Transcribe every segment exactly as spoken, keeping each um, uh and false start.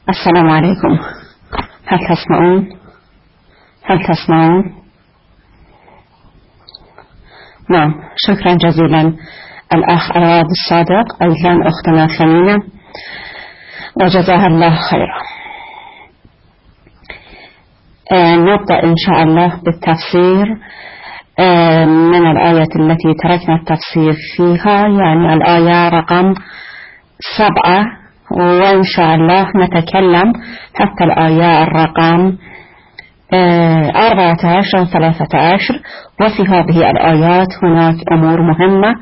السلام عليكم. هل تسمعون؟ هل تسمعون؟ نعم، شكرا جزيلا الأخ عواد الصادق، أيضا أختنا ثمينة، وجزاها الله خيرا. آه نبدأ إن شاء الله بالتفسير آه من الآية التي تركنا التفسير فيها، يعني الآية رقم سبعة، وإن شاء الله نتكلم حتى الآية الرقم أربعة عشر وثلاثة عشر. وفي هذه الآيات هناك أمور مهمة.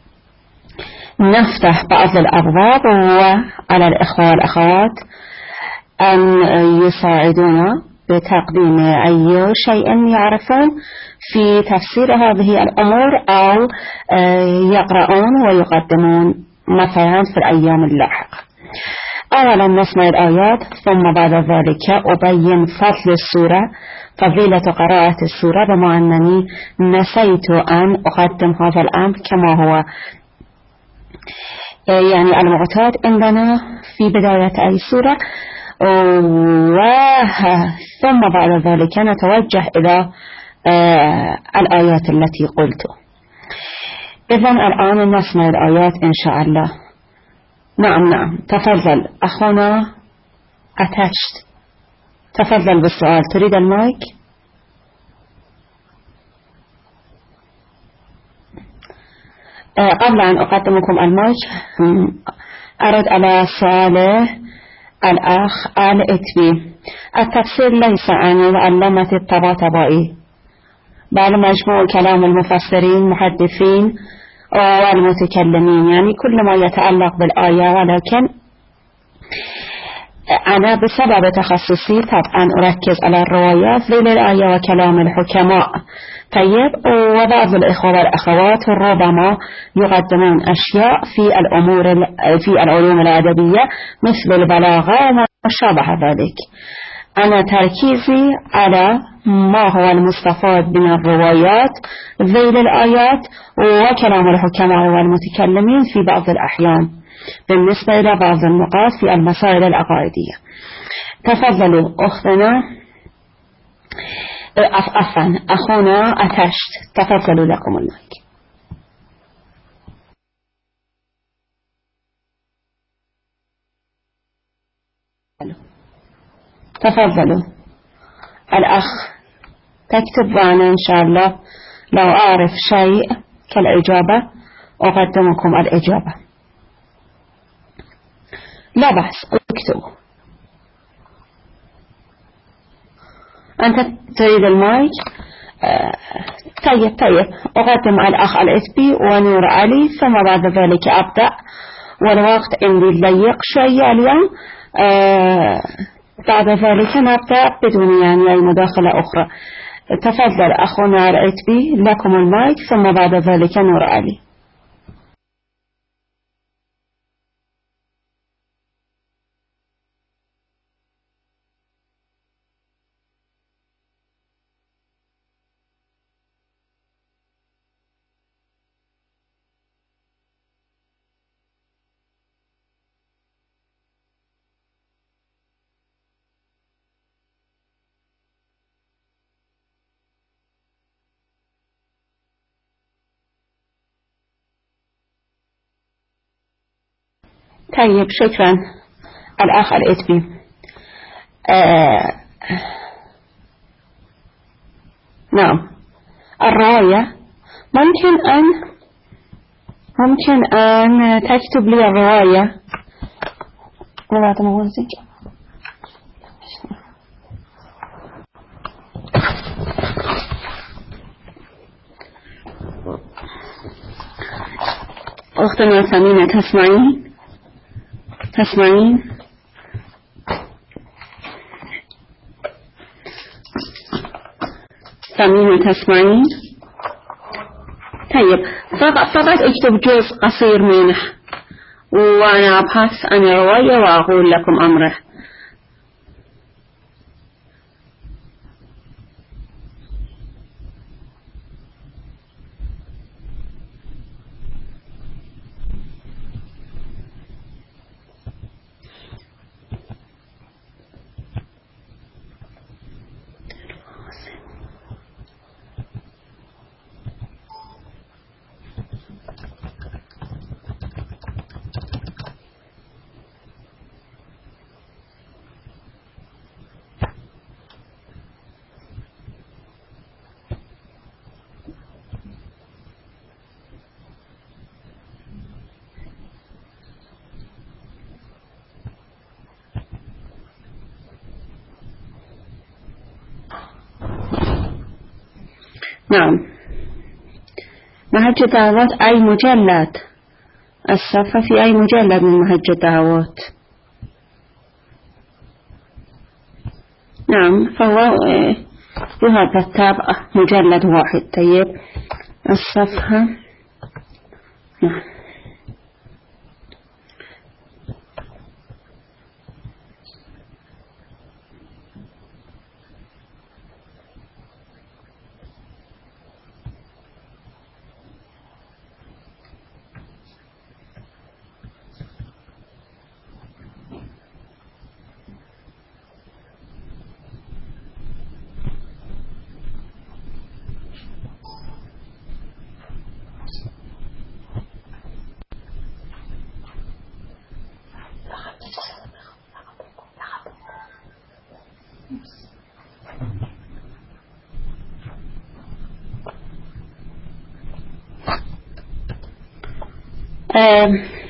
نفتح بعض الأبواب، وعلى الإخوة والأخوات أن يساعدونا بتقديم أي شيء يعرفون في تفسير هذه الأمور، أو يقرؤون ويقدمون مثلا في الأيام اللاحقة. أولا نسمع الآيات، ثم بعد ذلك أبين فضل السورة، فضيلة قراءة السورة، بما أنني نسيت أن أقدم هذا الأمر كما هو يعني المعتاد عندنا في بداية أي سورة، ثم بعد ذلك نتوجه إلى الآيات التي قلت. إذن الآن نسمع الآيات إن شاء الله. نعم نعم، تفضل أخونا أتشت، تفضل بالسؤال. تريد المايك؟ أه قبل أن أقدمكم المايك أرد على سؤال الأخ الإتبي. التفسير ليس عن معلمة الطباطبائي، بل مجموع كلام المفسرين محدثين والمتكلمين، يعني كل ما يتعلق بالآية، ولكن أنا بسبب تخصصي طبعا أركز على الروايات ذيل الآية وكلام الحكماء. طيب، وبعض الإخوة والأخوات ربما يقدمون أشياء في الأمور في العلوم الأدبية مثل البلاغة وما شابه ذلك. أنا تركيزي على ما هو المستفاد من الروايات ذيل الآيات وكلام الحكماء والمتكلمين في بعض الأحيان بالنسبة إلى بعض النقاط في المسائل العقائدية. تفضلوا أختنا عفوا أخونا أتشت، تفضلوا لكم المايك. تفضلوا الأخ، تكتب معنا إن شاء الله، لو أعرف شيء كالإجابة أقدمكم الإجابة، لا بأس، اكتبوا. أنت تريد المايك؟ آه طيب طيب، أقدم على الأخ الإثبي ونور علي، ثم بعد ذلك أبدأ، والوقت عندي ضيق شوية اليوم. آه بعد ذلك نبدأ بدون يعني أي مداخلة أخرى. تفضل أخونا الإثبي، لكم المايك، ثم بعد ذلك نور علي. طيب، شكرا الأخ الإثبي. آه نعم، الرواية ممكن أن ممكن أن تكتب لي الرواية. أختنا ثمينة، تسمعين؟ تسمعين؟ ثمينة، تسمعين؟ طيب، فقط, فقط اكتب جزء قصير منه، وأنا أبحث عن الرواية وأقول لكم أمره. نعم. محج الدعوات أي مجلد، الصفحة في أي مجلد من محج الدعوات؟ نعم، فهو بهذا التابع مجلد واحد. طيب الصفحة، نعم. آه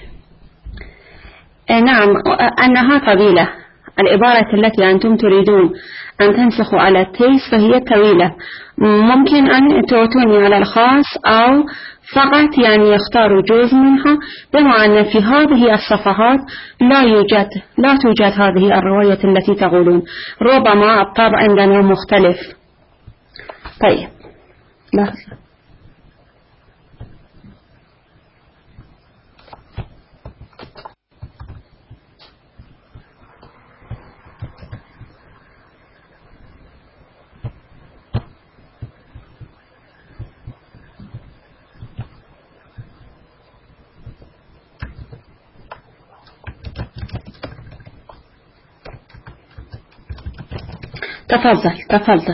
نعم، أنها طويلة. العبارة التي أنتم تريدون أن تنسخوا على التيس فهي طويلة. ممكن أن تعطوني على الخاص أو فقط يعني يختاروا جزء منها، بما أن في هذه الصفحات لا يوجد لا توجد هذه الرواية التي تقولون. ربما الطبع عندنا مختلف. طيب لحظة. تفضل تفضل.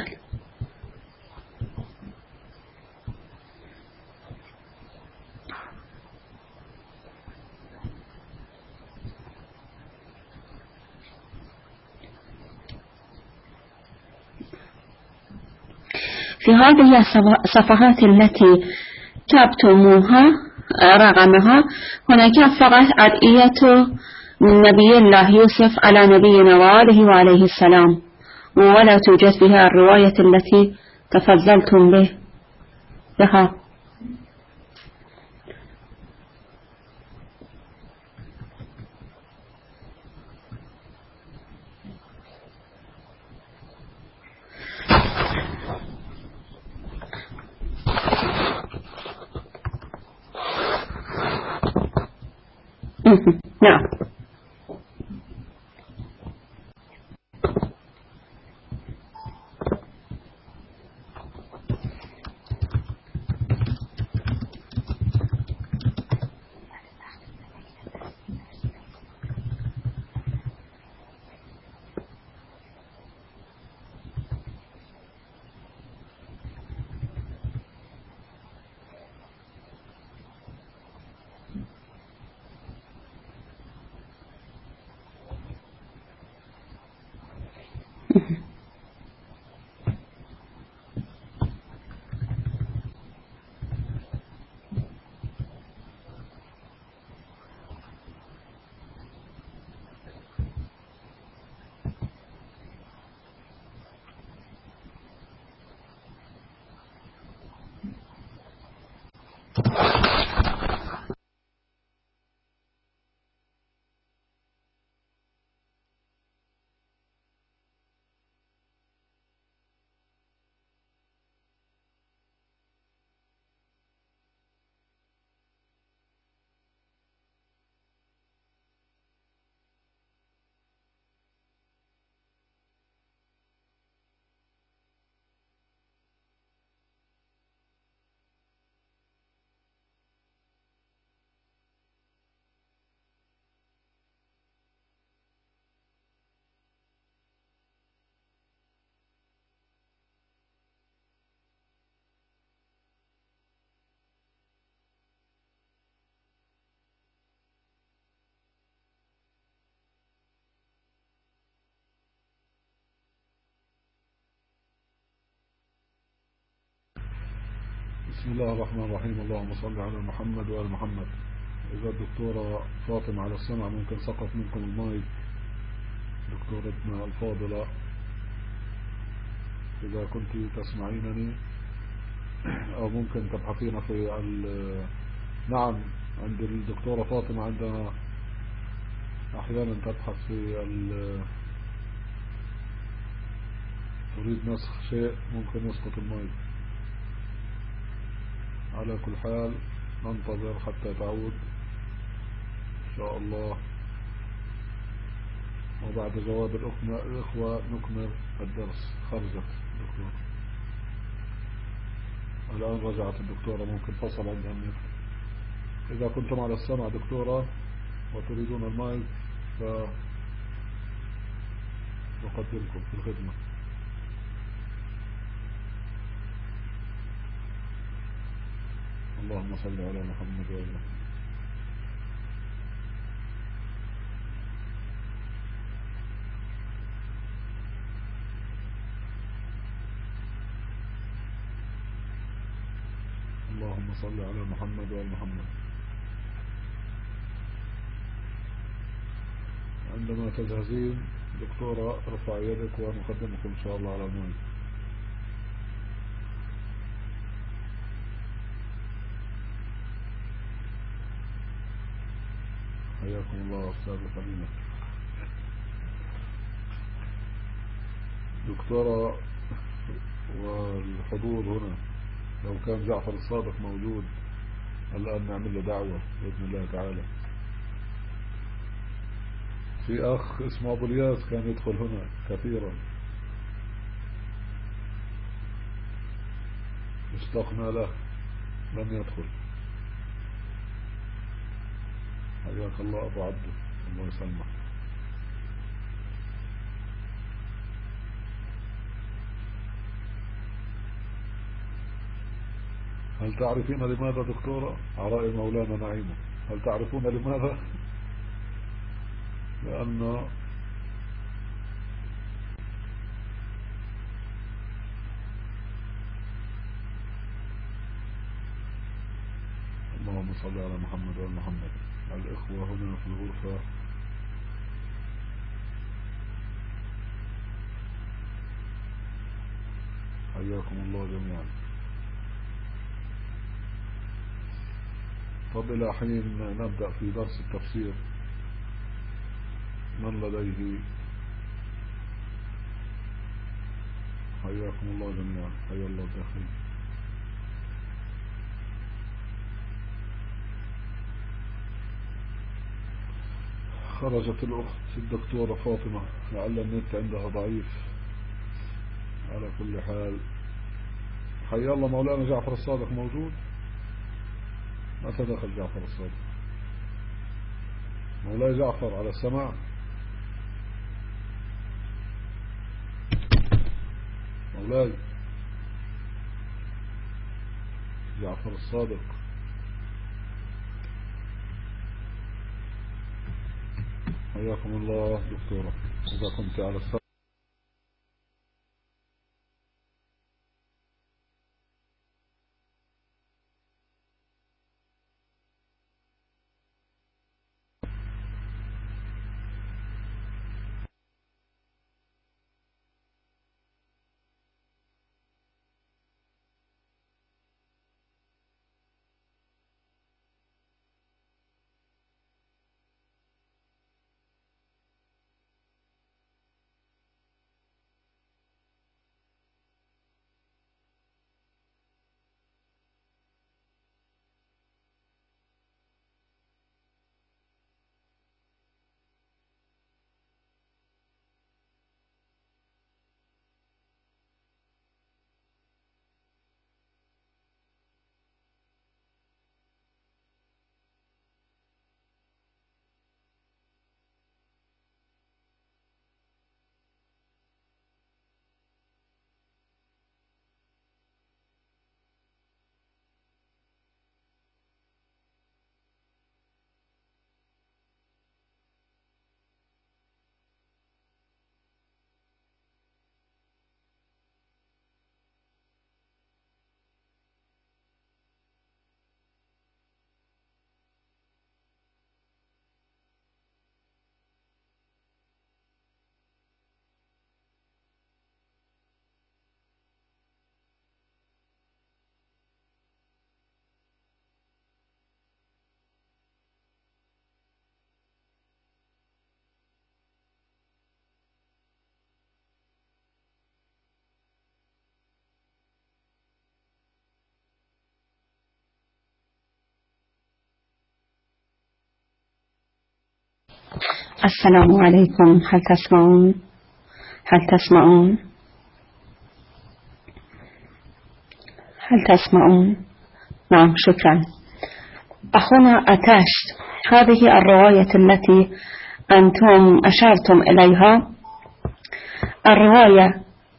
في هذه الصفحات التي كتبتموها رقمها هناك فقط أدعية نبي الله يوسف على نبينا وآله وعليه السلام، ولا توجد فيها الرواية التي تفضلتم به بها. نعم. بسم الله الرحمن الرحيم. اللهم صل على محمد وآل محمد. إذا الدكتورة فاطمة على السمع ممكن سقط منكم المايك. دكتورتنا الفاضلة إذا كنت تسمعينني أو ممكن تبحثين في نعم عند الدكتورة فاطمة عندنا أحيانا تبحث في تريد نسخ شيء ممكن يسقط الماء. على كل حال ننتظر حتى تعود إن شاء الله، وبعد جواب الإخوة نكمل الدرس. خرجت الدكتورة الآن، رجعت الدكتورة، ممكن فصل عندها النت. إذا كنتم على السمع دكتورة وتريدون المايك فنقدمكم في الخدمة. اللهم صل على محمد وعلى آله. اللهم صل على محمد وعلى محمد. عندما تجهزين دكتورة ارفع يدك ونقدمكم إن شاء الله على المايك. حياكم الله أستاذ فلينا. دكتورة والحضور هنا، لو كان جعفر الصادق موجود الآن نعمل له دعوة بإذن الله تعالى. في أخ اسمه أبو الياس كان يدخل هنا كثيرا، اشتقنا له، لم يدخل. حياك الله أبو عبده، الله يسلمك. هل تعرفين لماذا دكتورة؟ عراء مولانا نعيمه، هل تعرفون لماذا؟ لأنه اللهم صل على محمد وعلى محمد. الإخوة هنا في الغرفة حياكم الله جميعا. طب إلى حين نبدأ في درس التفسير؟ من لديه؟ حياكم الله جميعا، حيا الله الداخل. خرجت الأخت الدكتورة فاطمة، لعل النت عندها ضعيف. على كل حال حيا الله مولانا جعفر الصادق موجود؟ متى دخل جعفر الصادق؟ مولاي جعفر على السماع؟ مولاي جعفر الصادق، حياكم الله دكتورة. إذا كنت على السماع السلام عليكم. هل تسمعون؟ هل تسمعون؟ هل تسمعون؟ نعم، شكرا. أخونا أتاش، هذه الرواية التي أنتم أشرتم إليها الرواية،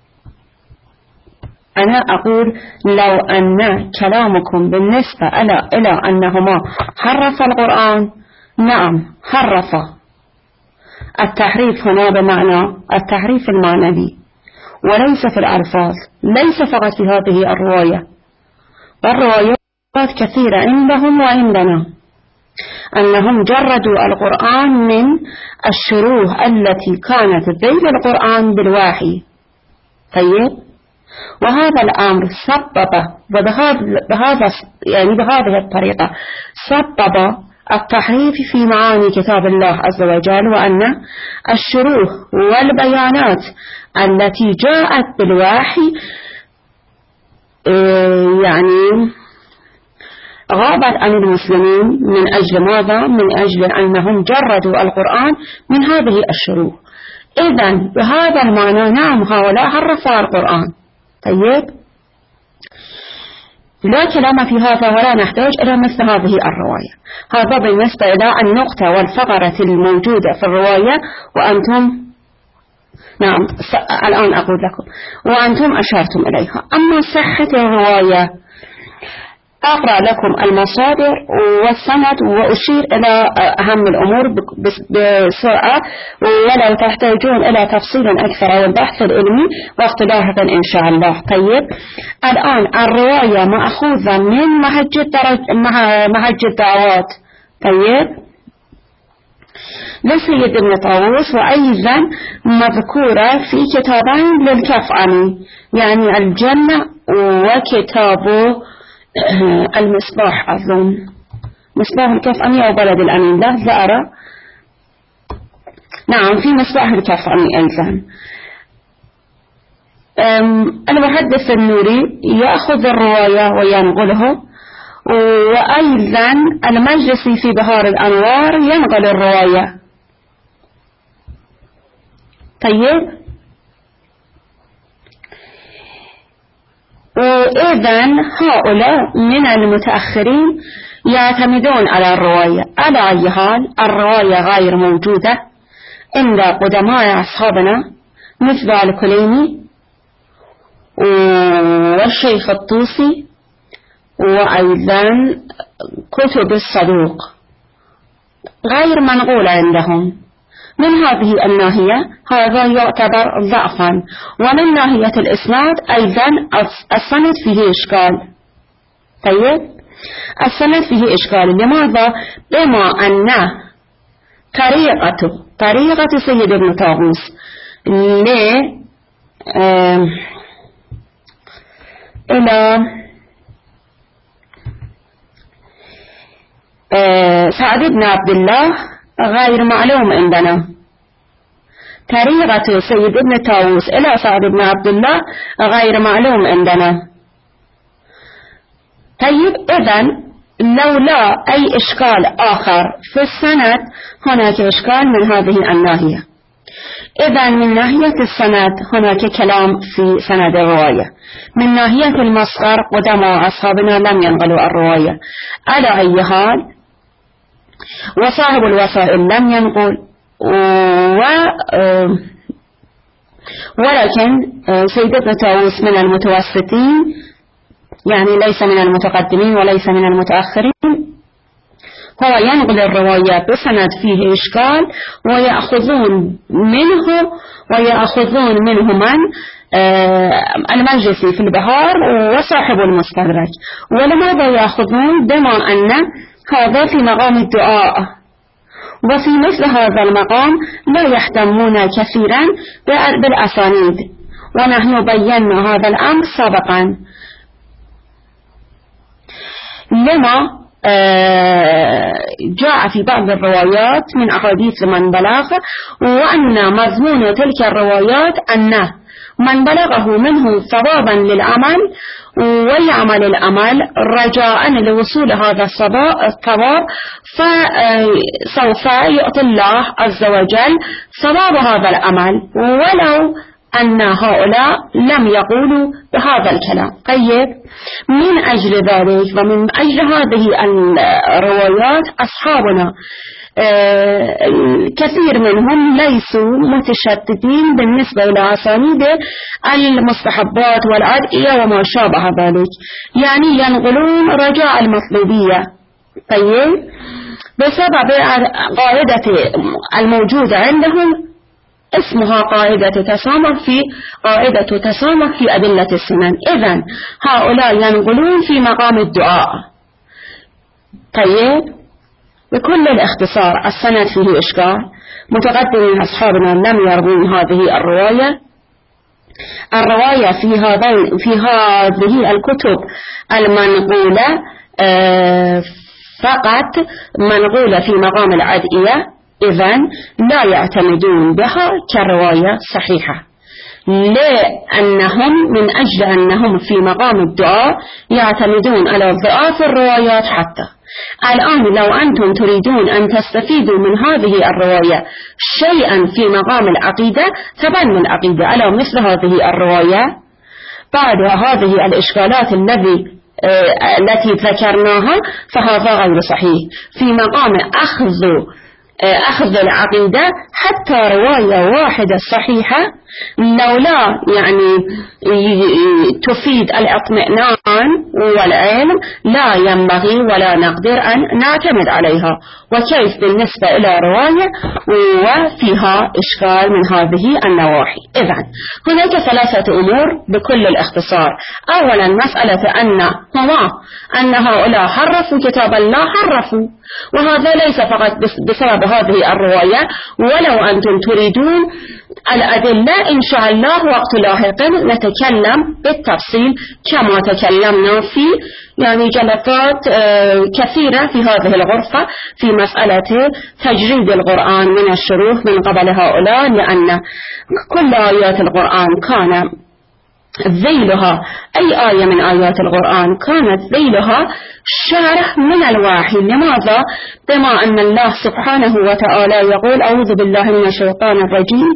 أنا أقول لو أن كلامكم بالنسبة إلى إلى أنهما حرف القرآن، نعم حرف. التحريف هنا بمعنى التحريف المعنوي وليس في الألفاظ، ليس فقط في هذه الرواية، والروايات كثيرة عندهم وعندنا، أنهم جردوا القرآن من الشروح التي كانت بين القرآن بالوحي. طيب، وهذا الأمر سبب بهذا يعني بهذه الطريقة سبب التحريف في معاني كتاب الله عز وجل، وأن الشروح والبيانات التي جاءت بالوحي يعني غابت عن المسلمين. من أجل ماذا؟ من أجل أنهم جردوا القرآن من هذه الشروح. إذن بهذا المعنى نعم هؤلاء حرفوا القرآن. طيب، لا كلام في هذا ولا نحتاج إلى مثل هذه الرواية. هذا بالنسبة إلى النقطة والفقرة الموجودة في الرواية، وأنتم نعم الآن أقول لكم وأنتم أشرتم إليها. أما صحة الرواية أقرأ لكم المصادر والسند وأشير إلى أهم الأمور بسرعة، ولو تحتاجون إلى تفصيل أكثر أو البحث العلمي واختلافا إن شاء الله. طيب، الآن الرواية مأخوذة من مهج الدعوات. طيب، لسيد ابن طاووس، وأيضا مذكورة في كتابين للكفعاني، يعني الجنة وكتابه المصباح، أظن مصباح الكفعاني أو بلد الأمين، لا لا أرى. نعم، في مصباح الكفعاني أيضا. المحدث النوري يأخذ الرواية وينقله، وأيضا المجلسي في بهار الأنوار ينقل الرواية. طيب، وإذن هؤلاء من المتأخرين يعتمدون على الرواية. على أي حال الرواية غير موجودة عند قدماء أصحابنا مثل الكليني والشيخ الطوسي، وأيضا كتب الصدوق غير منقولة عندهم. من هذه الناحية هذا يعتبر ضعفا، ومن ناحية الإسناد أيضا السند فيه إشكال. طيب، السند فيه إشكال. لماذا؟ بما أن طريقته طريقة سيد ابن طاووس ل إلى سعد بن عبد الله غير معلوم عندنا. طريقة سيد ابن طاووس إلى سعد بن عبد الله غير معلوم عندنا. طيب، إذن لولا أي إشكال آخر في السند هناك إشكال من هذه الناحية. إذن من ناحية السند هناك كلام في سند الرواية. من ناحية المصدر قدماء أصحابنا لم ينقلوا الرواية. على أي حال وصاحب الوسائل لم ينقل، و ولكن سيد ابن طاووس من المتوسطين، يعني ليس من المتقدمين وليس من المتأخرين، هو ينقل الرواية بسند فيه إشكال، ويأخذون منه ويأخذون منه من المجلسي في البهار وصاحب المستدرك. ولماذا يأخذون؟ بما أن هذا في مقام الدعاء، وفي مثل هذا المقام لا يهتمون كثيرا بالأسانيد، ونحن بينا هذا الأمر سابقا. لما جاء في بعض الروايات من أحاديث من بلغ وأن مضمون تلك الروايات أنه من بلغه منه ثوابا للعمل ويعمل العمل رجاء لوصول هذا الثواب فسوف يعطي الله عز وجل ثواب هذا العمل ولو أن هؤلاء لم يقولوا بهذا الكلام. طيب من أجل ذلك ومن أجل هذه الروايات أصحابنا كثير منهم ليسوا متشددين بالنسبة إلى أسانيد المستحبات والأدعية وما شابه ذلك، يعني ينقلون رجاء المطلوبية. طيب بسبب قاعدة الموجودة عندهم اسمها قاعدة تسامح في قاعدة تسامح في أدلة السنن، إذن هؤلاء ينقلون في مقام الدعاء. طيب بكل الاختصار السند فيه إشكال، متقدمين أصحابنا لم يروون هذه الرواية. الرواية في هذه في هذه الكتب المنقولة فقط منقولة في مقام الأدعية، إذن لا يعتمدون بها كرواية صحيحة، لأنهم من أجل أنهم في مقام الدعاء يعتمدون على ضعاف الروايات. حتى الآن لو أنتم تريدون أن تستفيدوا من هذه الرواية شيئا في مقام العقيدة تبنوا العقيدة على مثل هذه الرواية بعد هذه الإشكالات الذي التي ذكرناها، فهذا غير صحيح. في مقام أخذ أخذ العقيدة حتى رواية واحدة صحيحة لولا يعني تفيد الاطمئنان والعلم لا ينبغي ولا نقدر أن نعتمد عليها، وكيف بالنسبة إلى رواية وفيها إشكال من هذه النواحي. إذن هناك ثلاثة أمور بكل الاختصار. أولا مسألة أن هما أن هؤلاء حرفوا كتاب الله، حرفوا، وهذا ليس فقط بسبب هذه الرواية، ولو أنتم تريدون الأدلة إن شاء الله وقت لاحق نتكلم بالتفصيل كما تكلمنا في يعني جلسات كثيرة في هذه الغرفة في مسألة تجريد القرآن من الشروح من قبل هؤلاء، لأن كل آيات القرآن كان ذيلها أي آية من آيات القرآن كانت ذيلها شرح من الوحي. لماذا؟ بما أن الله سبحانه وتعالى يقول أعوذ بالله من الشيطان الرجيم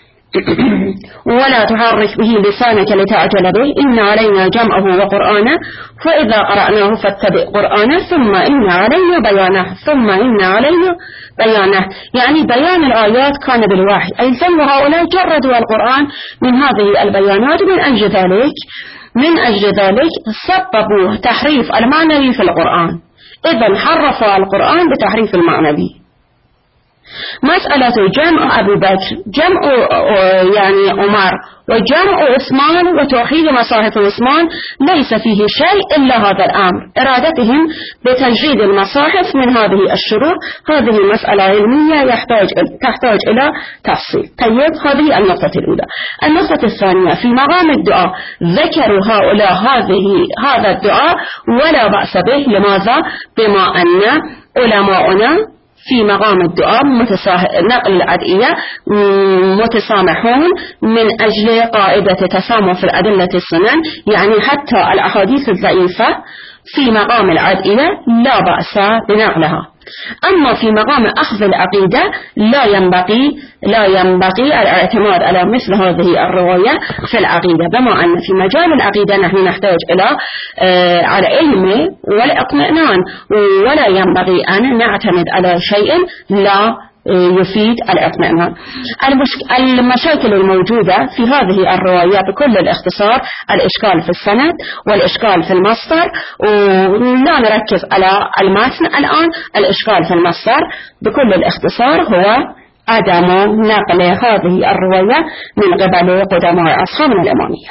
ولا تحرك به لسانك لتعجل به إن علينا جمعه وقرآنه فإذا قرأناه فاتبع قرآنه ثم إن علينا بيانه ثم إن علينا بيانه، يعني بيان الآيات كان بالوحي أيضا، وهؤلاء جردوا القرآن من هذه البيانات. من أجل ذلك من أجل ذلك سببوا تحريف المعنوي في القرآن، إذن حرفوا القرآن بتحريف المعنوي. مسألة جمع أبي بكر، جمع يعني عمر وجمع عثمان وتوحيد مصاحف عثمان ليس فيه شيء إلا هذا الأمر، إرادتهم بتجريد المصاحف من هذه الشروط. هذه مسألة علمية يحتاج تحتاج إلى تفصيل. طيب هذه النقطة الأولى. النقطة الثانية في مقام الدعاء ذكروا هؤلاء هذه هذا الدعاء ولا بأس به. لماذا؟ بما أن علماؤنا في مقام الدعاء نقل الأدعية متسامحون من أجل قاعدة تسامح في الأدلة السنن، يعني حتى الأحاديث الضعيفة في مقام الأدعية لا بأس بنقلها. أما في مقام أخذ العقيدة لا ينبغي لا ينبغي الاعتماد على مثل هذه الرواية في العقيدة، بما أن في مجال العقيدة نحن نحتاج إلى آه العلم والاطمئنان، ولا ينبغي أن نعتمد على شيء لا يفيد الاطمئنان. المشاكل الموجودة في هذه الرواية بكل الاختصار الإشكال في السند والإشكال في المصدر، ولا نركز على المتن الآن. الإشكال في المصدر بكل الاختصار هو عدم نقل هذه الرواية من قبل قدماء أصحابنا الإمامية.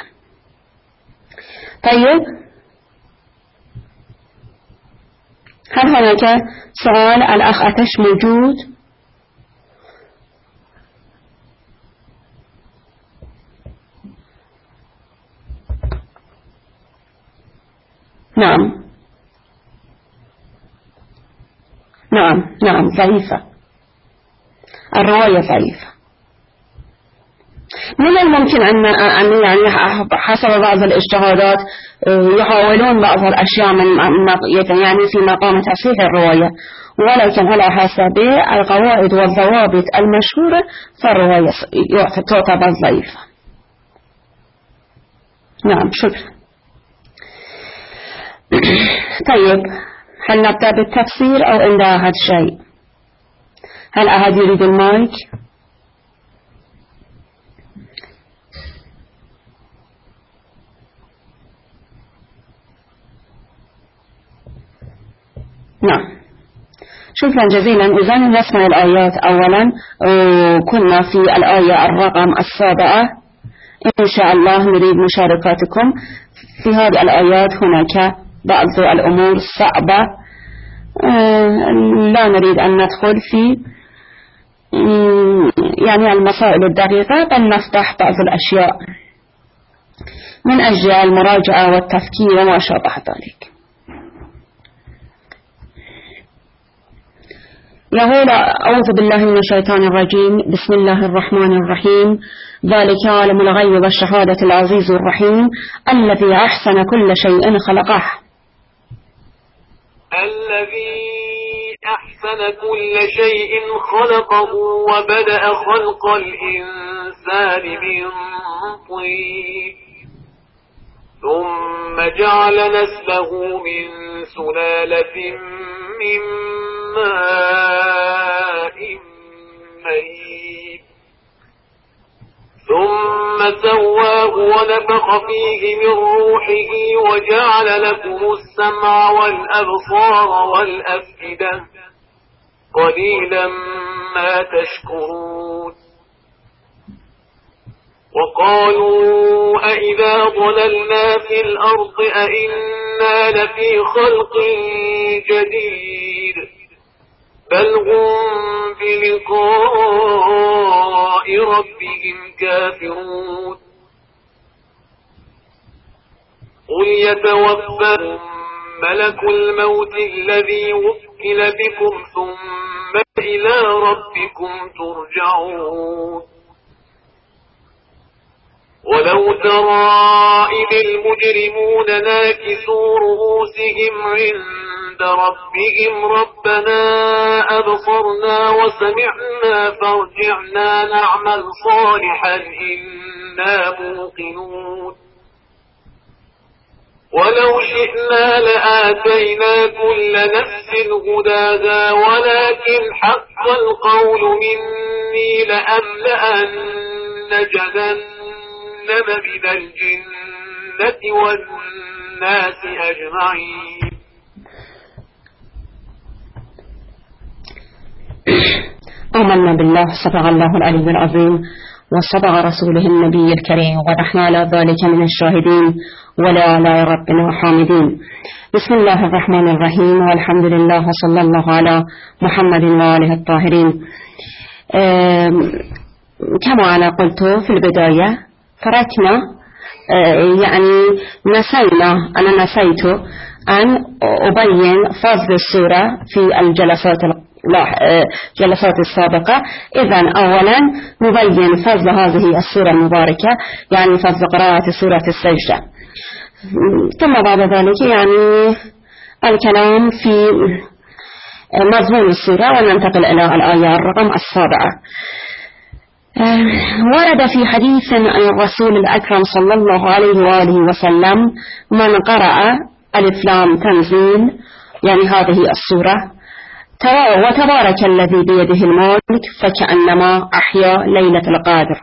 طيب هل هناك سؤال؟ الأخ أتش موجود؟ نعم. نعم نعم ضعيفة، الرواية ضعيفة. من الممكن أن يعني حسب بعض الاجتهادات يحاولون بعض الأشياء من يعني في مقام تصحيح الرواية، ولكن على حسب القواعد والضوابط المشهورة فالرواية تعتبر ضعيفة. نعم شكرا. طيب هل نبدأ بالتفسير أو عند أحد شيء؟ هل أحد يريد المايك؟ نعم شكرا جزيلا. إذن نسمع الآيات أولا. كنا في الآية الرقم السابعة، إن شاء الله نريد مشاركاتكم في هذه الآيات. هناك بعض الأمور صعبة لا نريد أن ندخل في يعني المسائل الدقيقة، بل نفتح بعض الأشياء من أجل المراجعة والتفكير وما شابه ذلك. يقول أعوذ بالله من الشيطان الرجيم، بسم الله الرحمن الرحيم. ذلك عالم الغيب والشهادة العزيز الرحيم الذي أحسن كل شيء خلقه. الذي أحسن كل شيء خلقه وبدأ خلق الإنسان من طين ثم جعل نسله من سلالة من ماء مهين ثم سواه ونفخ فيه من روحه وجعل لكم السمع والأبصار والأفئدة قليلا ما تشكرون. وقالوا أئذا ضللنا في الأرض أئنا لفي خلق جديد بل هم بلقاء ربهم كافرون. قل يتوفاكم ملك الموت الذي وكل بكم ثم إلى ربكم ترجعون. ولو ترى إذ المجرمون ناكسوا رؤوسهم عند ربهم ربنا أبصرنا وسمعنا فارجعنا نعمل صالحا إنا موقنون. ولو شئنا لآتينا كل نفس هداها ولكن حق القول مني لأملأن جهنم من الجنة والناس أجمعين. آمنا بالله، صدق الله العلي العظيم وصدق رسوله النبي الكريم، ونحن على ذلك من الشاهدين ولا على ربنا حامدين. بسم الله الرحمن الرحيم، والحمد لله وصلى الله على محمد وآله الطاهرين. كما أنا قلت في البداية تركنا يعني نسينا أنا نسيت أن أبين فضل السورة في الجلسات جلسات السابقة. إذن أولا نبين فضل هذه السورة المباركة، يعني فضل قراءة سورة السجدة، ثم بعد ذلك يعني الكلام في مضمون السورة وننتقل إلى الآية الرقم السابعة. ورد في حديث عن الرسول الأكرم صلى الله عليه وآله وسلم من قرأ ألف لام تنزيل يعني هذه السورة وتبارك الذي بيده الملك فكأنما أحيا ليلة القدر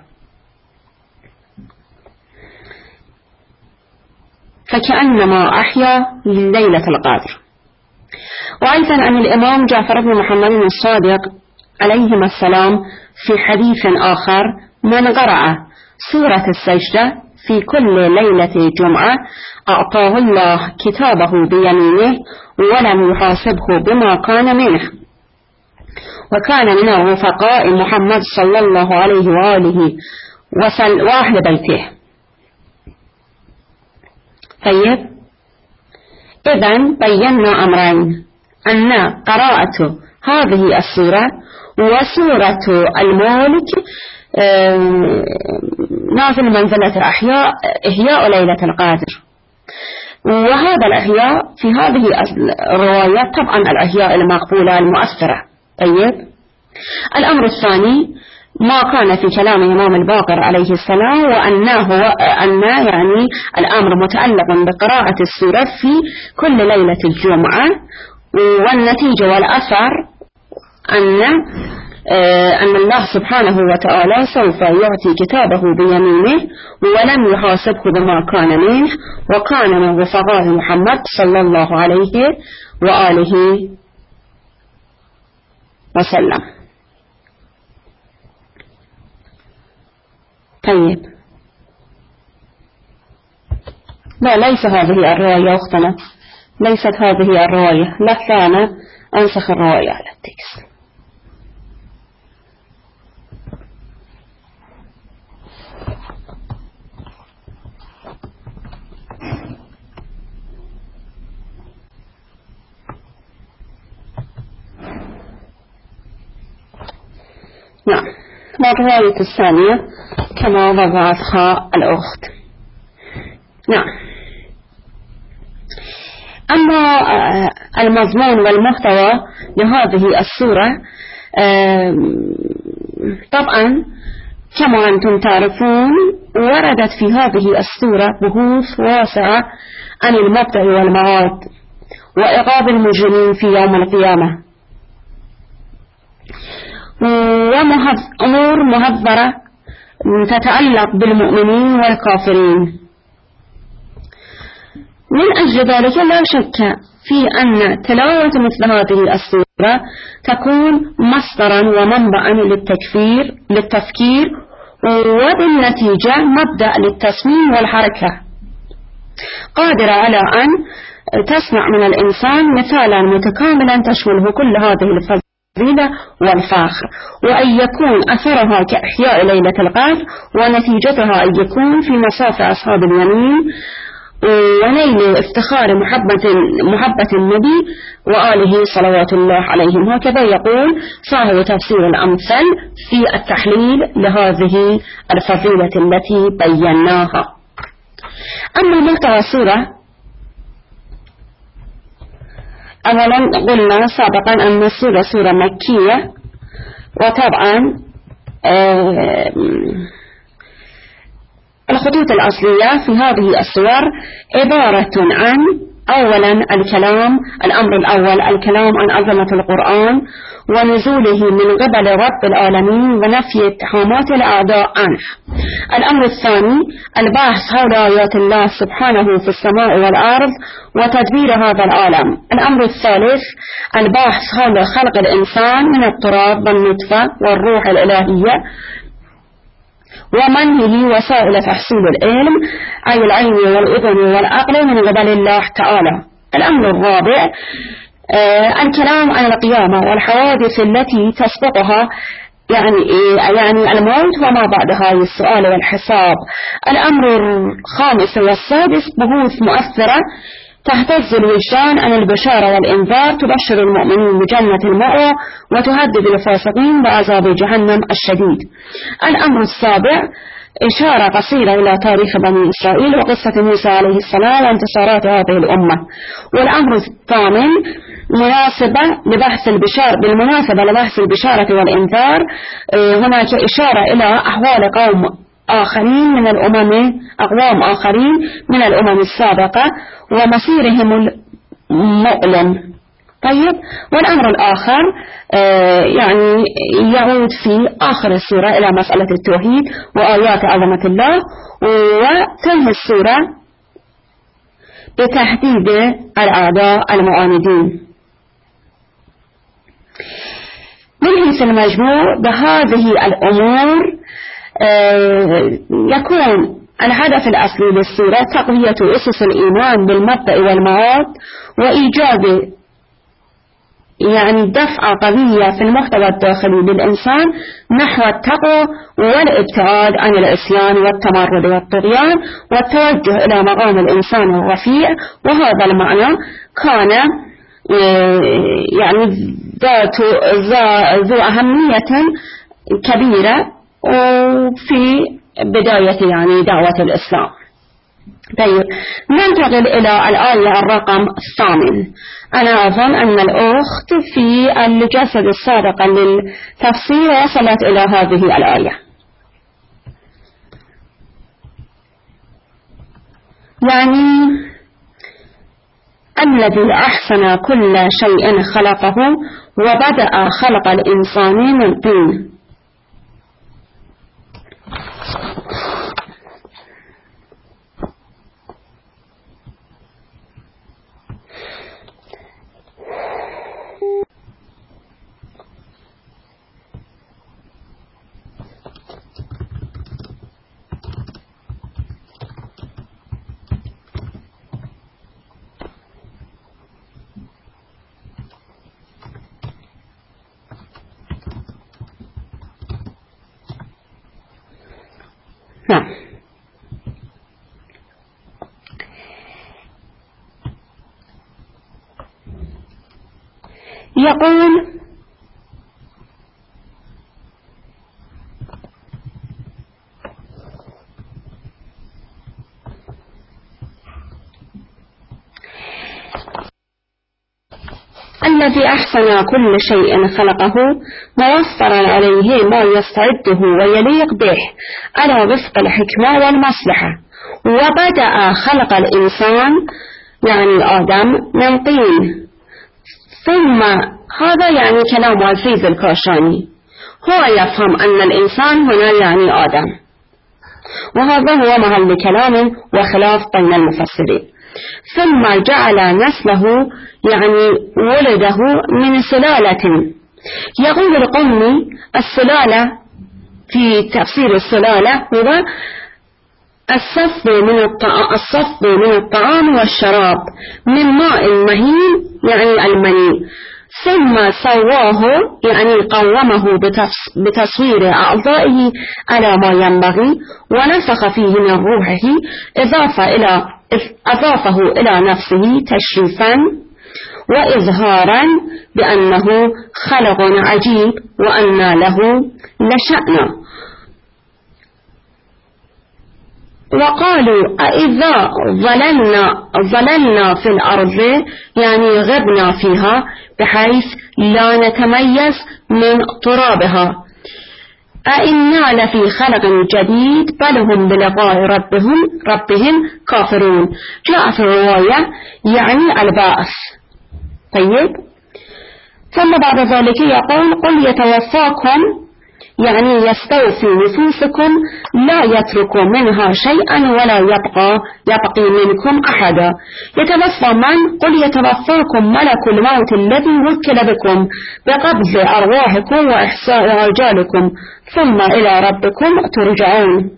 فكأنما أحيا ليلة القدر. وأيضا أن الإمام جعفر بن محمد الصادق عليهما السلام في حديث آخر من قرأ سورة السجدة في كل ليلة جمعة أعطاه الله كتابه بيمينه ولم يحاسبه بما كان منه، وكان من رفقاء محمد صلى الله عليه وآله وسلم وأهل بيته. طيب إذن بينا أمرين، أن قراءة هذه السورة وسورة الملك نازل منزلة الأحياء إحياء ليلة القدر. وهذا الإحياء في هذه الروايات طبعا الإحياء المقبولة المؤثرة. طيب، الأمر الثاني ما كان في كلام الإمام الباقر عليه السلام، وأنه أن يعني الأمر متعلق بقراءة السورة في كل ليلة الجمعة، والنتيجة والأثر أن أن الله سبحانه وتعالى سوف يعطي كتابه بيمينه ولم يحاسبه بما كان منه، وكان من رفقاء محمد صلى الله عليه وآله وسلم. طيب، لا ليس هذه الرواية أختنا، ليست هذه الرواية، لا أنا أنسخ الرواية على التكست. نعم، والرواية الثانية كما وضعتها الأخت. نعم. أما المضمون والمحتوى لهذه السورة طبعا كما أنتم تعرفون وردت في هذه السورة بحوث واسعة عن المبدأ والمعاد وعقاب المجرمين في يوم القيامة، وأمور مهذرة تتعلق بالمؤمنين والكافرين. من أجل ذلك لا شك في أن تلاوة مثل هذه السورة تكون مصدرا ومنبعا للتكفير للتفكير، وبالنتيجة مبدأ للتصميم والحركة، قادرة على أن تصنع من الإنسان مثالا متكاملا تشمله كل هذه الفضيلة والفاخر، وأن يكون أثرها كإحياء ليلة القدر، ونتيجتها أن يكون في مصاف أصحاب اليمين ونيل افتخار محبة, محبة النبي وآله صلوات الله عليهم. هكذا يقول صاحب تفسير الأمثل في التحليل لهذه الفضيلة التي بيناها. أما محتوى السورة، أولا قلنا سابقا أن السورة سورة مكية، وطبعا آه الخطوط الأصلية في هذه السور عبارة عن أولا الكلام، الأمر الأول الكلام عن عظمة القرآن ونزوله من قبل رب العالمين ونفي اتهامات الأعداء عنه. الأمر الثاني البحث حول آيات الله سبحانه في السماء والأرض وتدبير هذا العالم. الأمر الثالث البحث حول خلق الإنسان من التراب والنطفة والروح الإلهية ومنه وسائل تحصيل العلم أي العين والأذن والعقل من قبل الله تعالى. الأمر الرابع آه الكلام عن القيامة والحوادث التي تسبقها، يعني إيه؟ يعني الموت وما بعدها السؤال والحساب. الأمر الخامس والسادس بحوث مؤثرة تهتز الوجدان عن البشارة والإنذار، تبشر المؤمنين بجنة المأوى وتهدد الفاسقين بعذاب جهنم الشديد. الأمر السابع إشارة قصيرة إلى تاريخ بني إسرائيل وقصة موسى عليه السلام وانتصارات هذه الأمة. والأمر الثامن مناسبة لبحث البشارة، بالمناسبة لبحث البشارة والإنذار هناك إشارة إلى أحوال قوم آخرين من الأمم أقوام آخرين من الأمم السابقة ومصيرهم المؤلم. طيب، والأمر الآخر آه يعني يعود في آخر السورة إلى مسألة التوحيد وآيات عظمة الله، وتنهي السورة بتحديد الأعداء المعاندين. من حيث المجموع بهذه الأمور آه يكون الهدف الأصلي للسورة تقوية أسس الإيمان بالمبدأ والمعاد وإيجاد يعني دفعة قوية في المحتوى الداخلي للإنسان نحو التقوى والابتعاد عن العصيان والتمرد والطغيان والتوجه إلى مقام الإنسان الرفيع. وهذا المعنى كان يعني ذات ذو أهمية كبيرة وفي بداية يعني دعوة الإسلام. طيب ننتقل إلى الآية الرقم الثامن. أنا أظن أن الأخت في الجسد السابق للتفسير وصلت إلى هذه الآية. يعني الذي أحسن كل شيء خلقه وبدأ خلق الإنسان من طين. نعم. يقول الذي أحسن كل شيء خلقه موفرا عليه ما يستعده ويليق به على وفق الحكمة والمصلحة، وبدأ خلق الإنسان يعني آدم من طين. ثم هذا يعني كلام عزيز الكاشاني، هو يفهم أن الإنسان هنا يعني آدم، وهذا هو محل كلام وخلاف بين المفسرين. ثم جعل نسله يعني ولده من سلالة. يقول القومي السلالة في تفسير السلالة هو الصف من الطعام الصف من الطعام والشراب من ماء مهين يعني المني، ثم سواه يعني قومه بتصوير أعضائه على ما ينبغي ونفخ فيه من روحه إضافة إلى أضافه إلى نفسه تشريفا وإظهارا بأنه خلق عجيب وأن له لشأن. وقالوا أإذا ظللنا ظللنا في الأرض يعني غبنا فيها بحيث لا نتميز من ترابها أإنا لفي خلق جديد بل هم بلقاء ربهم ربهم كافرون. جاء في الرواية يعني البعث. طيب ثم بعد ذلك يقول قل يتوفاكم يعني يستوفي نفوسكم لا يترك منها شيئا ولا يبقى يبقي منكم أحدا. يتوفى من؟ قل يتوفاكم ملك الموت الذي وكل بكم بقبض أرواحكم وإحصاء رجالكم ثم إلى ربكم ترجعون.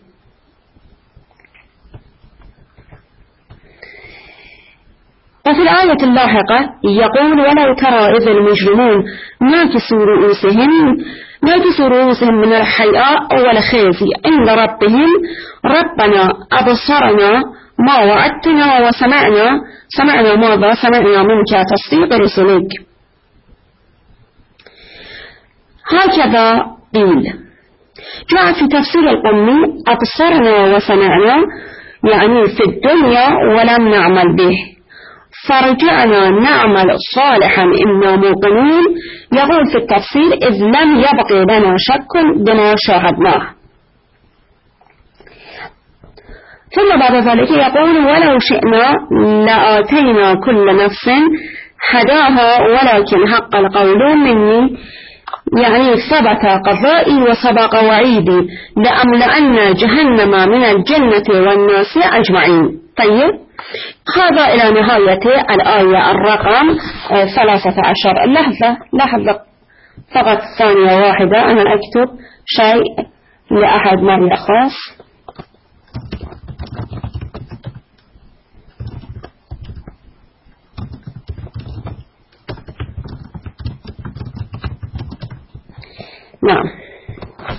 وفي الآية اللاحقة يقول ولو ترى إذ المجرمون ناكسوا رؤوسهم ناكسوا رؤوسهم من الحياء والخزي عند ربهم ربنا أبصرنا ما وعدتنا وسمعنا سمعنا ماذا سمعنا منك تصديق رسلك. هكذا قيل. جاء في تفسير القمي أبصرنا وسمعنا يعني في الدنيا ولم نعمل به فرجعنا نعمل صالحا إنا موقنون. يقول في التفسير إذ لم يبقي لنا شك بما شاهدناه. ثم بعد ذلك يقول ولو شئنا لآتينا كل نفس هداها ولكن حق القول مني يعني ثبت قضائي وسبق وعيدي لأملأن جهنم من الجنة والناس أجمعين. طيب هذا إلى نهاية الآية الرقم ثلاثة عشر. لحظة لحظة فقط ثانية واحدة أنا أكتب شيء لأحد معي خاص. نعم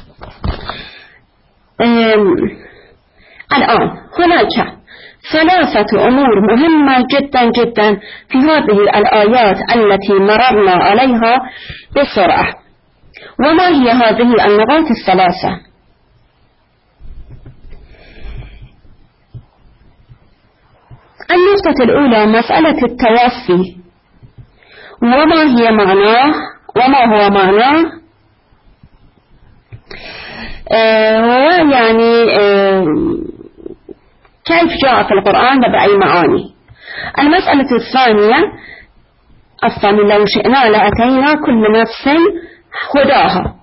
الآن هناك ثلاث ثلاثة أمور مهمة جدا جدا في هذه الآيات التي مررنا عليها بسرعة. وما هي هذه النقاط الثلاثة؟ النقطة الأولى مسألة التوفي، وما هي معناه وما هو معناه آه ويعني آه كيف جاء في القرآن بأي معاني. المسألة الثانية الثانية لو شئنا لأتينا كل نفس هداها.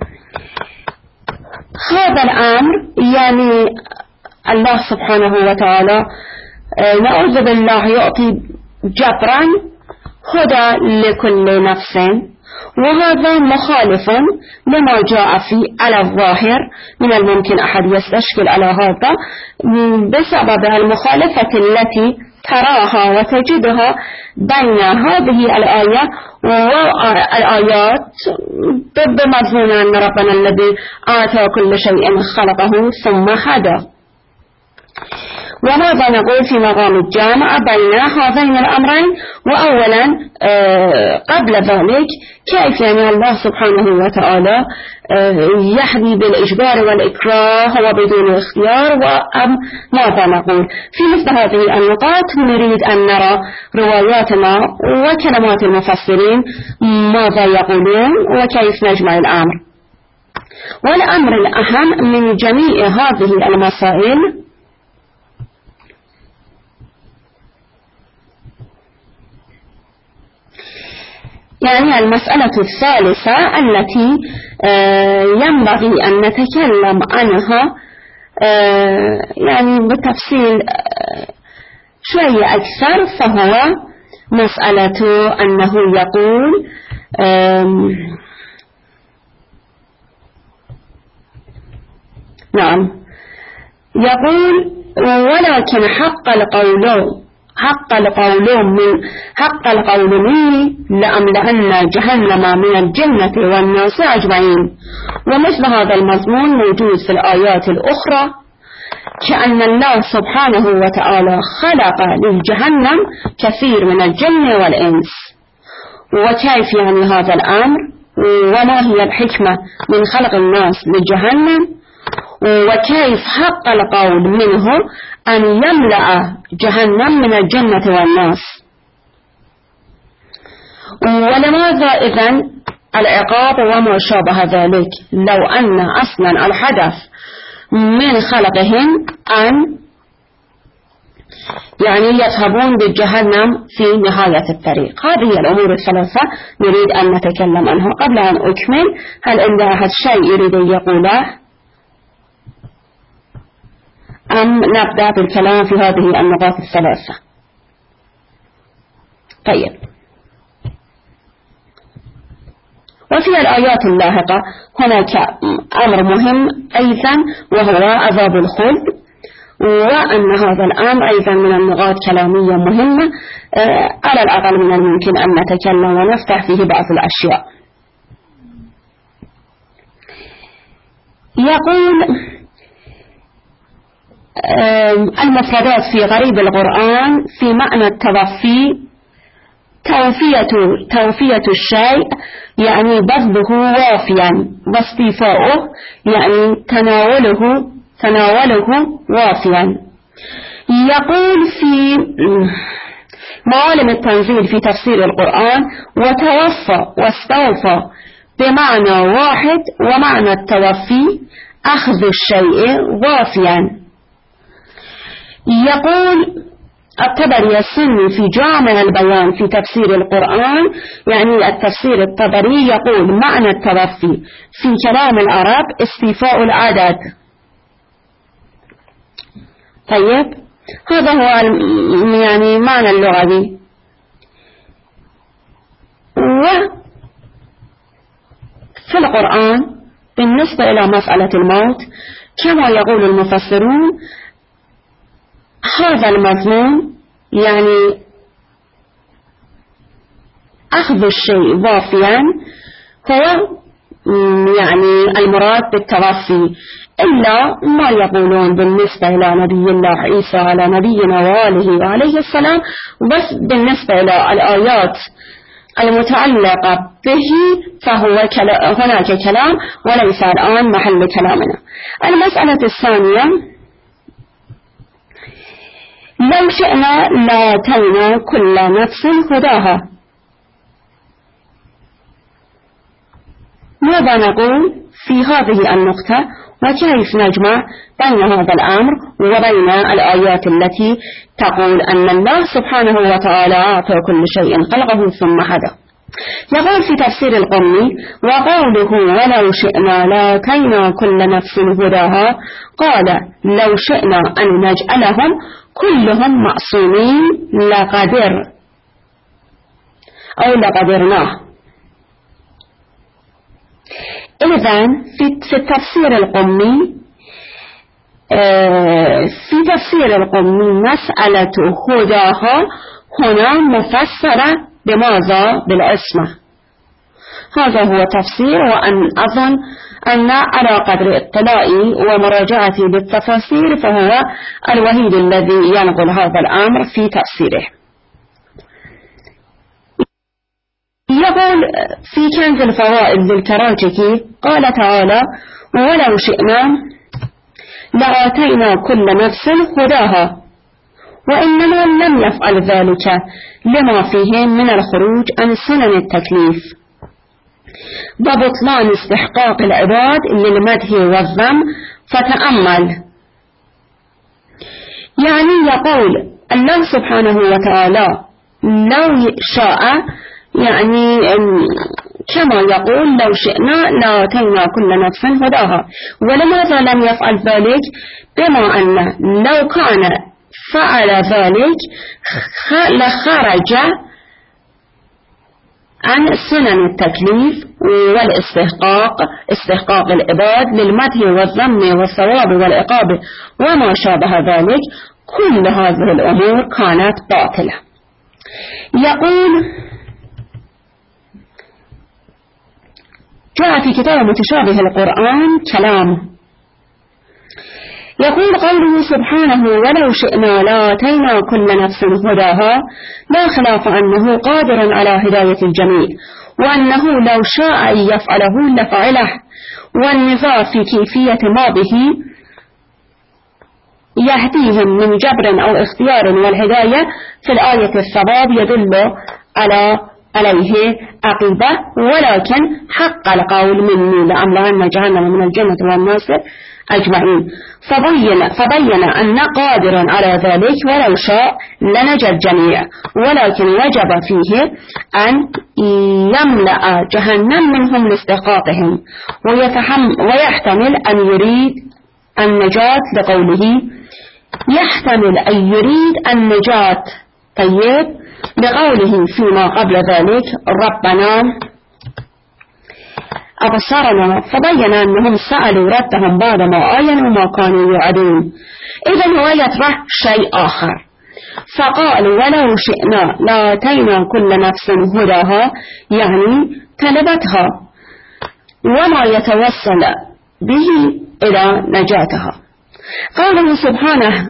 هذا الأمر يعني الله سبحانه وتعالى نعوذ بالله يعطي جبرا هدى لكل نفس، وهذا مخالف لما جاء في على الظاهر. من الممكن أحد يستشكل على هذا بسبب المخالفة التي تراها وتجدها بين هذه الآية والآيات بمضمون أن ربنا الذي آتى كل شيء خلقه ثم هدى. وماذا نقول في مقام الجامعة بين هذين الأمرين؟ وأولا قبل ذلك كيف يعني الله سبحانه وتعالى يحمي بالإجبار والإكراه وبدون اختيار؟ وماذا نقول في مثل هذه النقاط؟ نريد أن نرى رواياتنا وكلمات المفسرين ماذا يقولون وكيف نجمع الأمر. والأمر الأهم من جميع هذه المسائل يعني المسألة الثالثة التي ينبغي أن نتكلم عنها يعني بتفصيل شوية أكثر، فهو مسألة أنه يقول نعم يقول ولكن حق القول حق القول من حق القول مني لأملأن جهنم من الجنة والناس أجمعين. ومثل هذا المضمون موجود في الآيات الأخرى، كأن الله سبحانه وتعالى خلق للجهنم كثير من الجن والإنس. وكيف يعني هذا الأمر؟ وما هي الحكمة من خلق الناس للجهنم؟ وكيف حق القول منه أن يملأ جهنم من الجنة والناس؟ ولماذا إذن العقاب وما شابه ذلك لو أن أصلا الحدث من خلقهم أن يعني يذهبون بالجهنم في نهاية الطريق؟ هذه الأمور الثلاثة نريد أن نتكلم عنها. قبل أن أكمل، هل عند أحد شيء يريد أن يقوله أم نبدأ بالكلام في هذه النقاط الثلاثة؟ طيب، وفي الآيات اللاحقة هناك أمر مهم أيضا وهو عذاب الخلد، وأن هذا الأمر أيضا من النقاط كلامية مهمة على الأقل من الممكن أن نتكلم ونفتح فيه بعض الأشياء. يقول المفردات في غريب القرآن في معنى التوفي توفية توفية الشيء يعني بذله وافيا، واستيفاؤه يعني تناوله تناوله وافيا. يقول في معالم التنزيل في تفسير القرآن وتوفى واستوفى بمعنى واحد، ومعنى التوفي أخذ الشيء وافيا. يقول الطبري السني في جامع البيان في تفسير القرآن يعني التفسير الطبري يقول معنى التوفي في كلام العرب استيفاء العدد. طيب، هذا هو يعني معنى اللغوي. وفي القرآن بالنسبة إلى مسألة الموت كما يقول المفسرون هذا المضمون يعني أخذ الشيء ضافيا هو يعني المراد بالتوفي، إلا ما يقولون بالنسبة إلى نبي الله عيسى على نبينا وآله وعليه السلام، بس بالنسبة إلى الآيات المتعلقة به فهو هناك كلام وليس الآن محل كلامنا. المسألة الثانية: لو شئنا لآتينا كل نفس هداها. ماذا نقول في هذه النقطة، وكيف نجمع بين هذا الأمر وبين الآيات التي تقول أن الله سبحانه وتعالى أعطى كل شيء خلقه ثم هدى؟ يقول في تفسير القرني: وقوله ولو شئنا لآتينا كل نفس هداها، قال لو شئنا أن نجعلهم كلهم معصومين لقدر أو لقدرناه. إذن في التفسير القمي في تفسير القمي مسألة هداها هنا مفسرة بماذا؟ بالعصمة. هذا هو تفسير، وأن أظن أن على قدر اطلاعي ومراجعتي بالتفاسير فهو الوحيد الذي ينقل هذا الأمر في تفسيره. يقول في كنز الفوائد للكراجكي قال تعالى: ولو شئنا لآتينا كل نفس هداها، وإنما لم يفعل ذلك لما فيه من الخروج عن سنن التكليف وبطلان استحقاق العباد للمدح والذم. فتأمل، يعني يقول الله سبحانه وتعالى لو شاء، يعني كما يقول لو شئنا لآتينا كل نفس هداها. ولماذا لم يفعل ذلك؟ بما أن لو كان فعل ذلك لخرج عن سنن التكليف والاستحقاق استحقاق العباد للمدح والذم والثواب والعقاب وما شابه ذلك. كل هذه الأمور كانت باطلة. يقول: جاء في كتاب متشابه القرآن كلام، يقول قوله سبحانه: ولو شئنا لآتينا كل نفس هداها، لا خلاف أنه قادر على هداية الجميع، وأنه لو شاء أن يفعله لفعله. والنزاع في كيفية ما به يهديهم من جبر أو اختيار، والهداية في الآية الثواب يدل على عليه عقيدة، ولكن حق القول مني لأملأن جهنم من الجنة والناس أجمعين. فبين, فبين أن قادر على ذلك ولو شاء لنجى الجميع، ولكن وجب فيه أن يملأ جهنم منهم لاستحقاقهم، ويحتمل أن يريد النجاة لقوله يحتمل أن يريد النجاة طيب لقوله فيما قبل ذلك: ربنا أبصرنا. فبين أنهم سألوا ردهم بعد ما آينوا ما كانوا يوعدون. إذن هو يطرح شيء آخر، فقال: ولو شئنا لآتينا كل نفس هداها، يعني طلبتها وما يتوصل به إلى نجاتها. قوله سبحانه: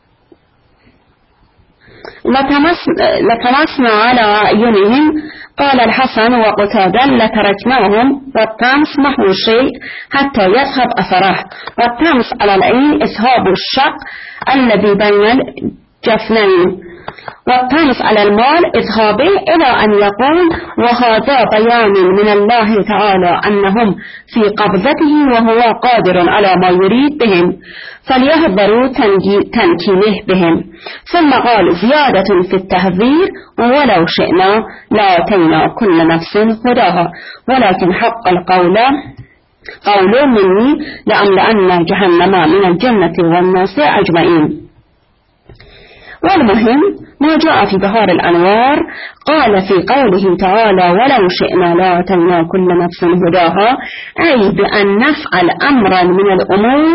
لطمسنا على أعينهم، قال الحسن وقتادة: لتركناهم والتمس محو الشيء حتى يذهب أثره. والتمس على العين إذهاب الشق الذي بين الجفنين، والتمس على المال إذهابه، إلى أن يقول: وهذا بيان من الله تعالى أنهم في قبضته وهو قادر على ما يريد بهم، فليحذروا تنكيله بهم. ثم قال زيادة في التحذير: ولو شئنا لآتينا كل نفس هداها، ولكن حق القول قول مني لأملأن جهنم من الجنة والناس أجمعين. والمهم ما جاء في بهار الأنوار قال في قوله تعالى: ولو شئنا لآتينا كل نفس هداها، أي بأن نفعل أمرا من الأمور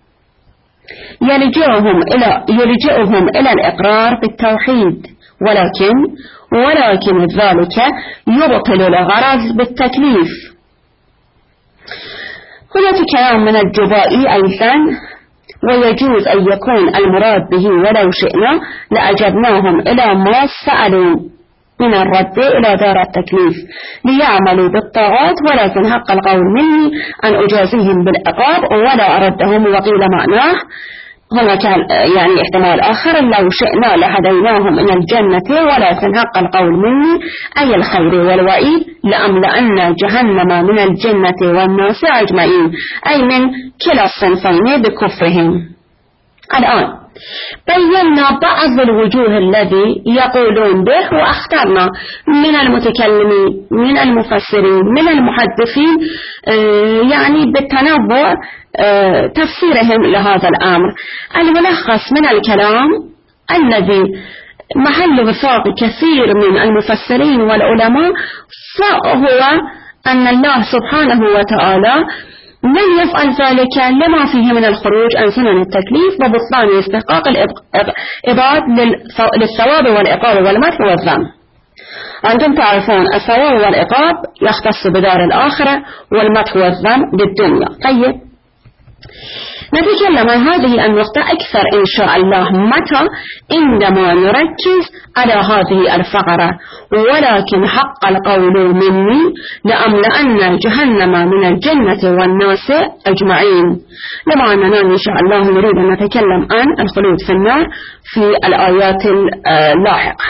يلجئهم إلى, يلجئهم إلى الإقرار بالتوحيد، ولكن ولكن ذلك يبطل الغرض بالتكليف. هناك كلام من الجبائي أيضا: ويجوز أن يكون المراد به ولو شئنا لأجبناهم إلى ما سألوا من الرد إلى دار التكليف ليعملوا بالطاعات، ولكن حق القول مني أن أجازيهم بالعقاب ولا أردهم. وقيل معناه هناك يعني احتمال آخر: لو شئنا لهديناهم إلى الجنة ولكن حق القول مني أي الخير والوعيد لأملأن جهنم من الجنة والناس أجمعين، أي من كلا الصنفين بكفرهم. الآن بينا بعض الوجوه الذي يقولون به، واخترنا من المتكلمين من المفسرين من المحدثين يعني بالتنوع تفسيرهم لهذا الأمر. الملخص من الكلام الذي محل وفاق كثير من المفسرين والعلماء فهو أن الله سبحانه وتعالى لن يفعل ذلك لما فيه من الخروج عن سنن التكليف وبطلان استحقاق العباد للثواب والعقاب والمدح والذم. أنتم تعرفون الثواب والعقاب يختص بدار الآخرة والمدح والذم بالدنيا. طيب، نتكلم عن هذه النقطة أكثر إن شاء الله متى عندما نركز على هذه الفقرة: ولكن حق القول مني لأملأن جهنم من الجنة والناس أجمعين، لما أننا إن شاء الله نريد أن نتكلم عن الخلود في النار في الآيات اللاحقة.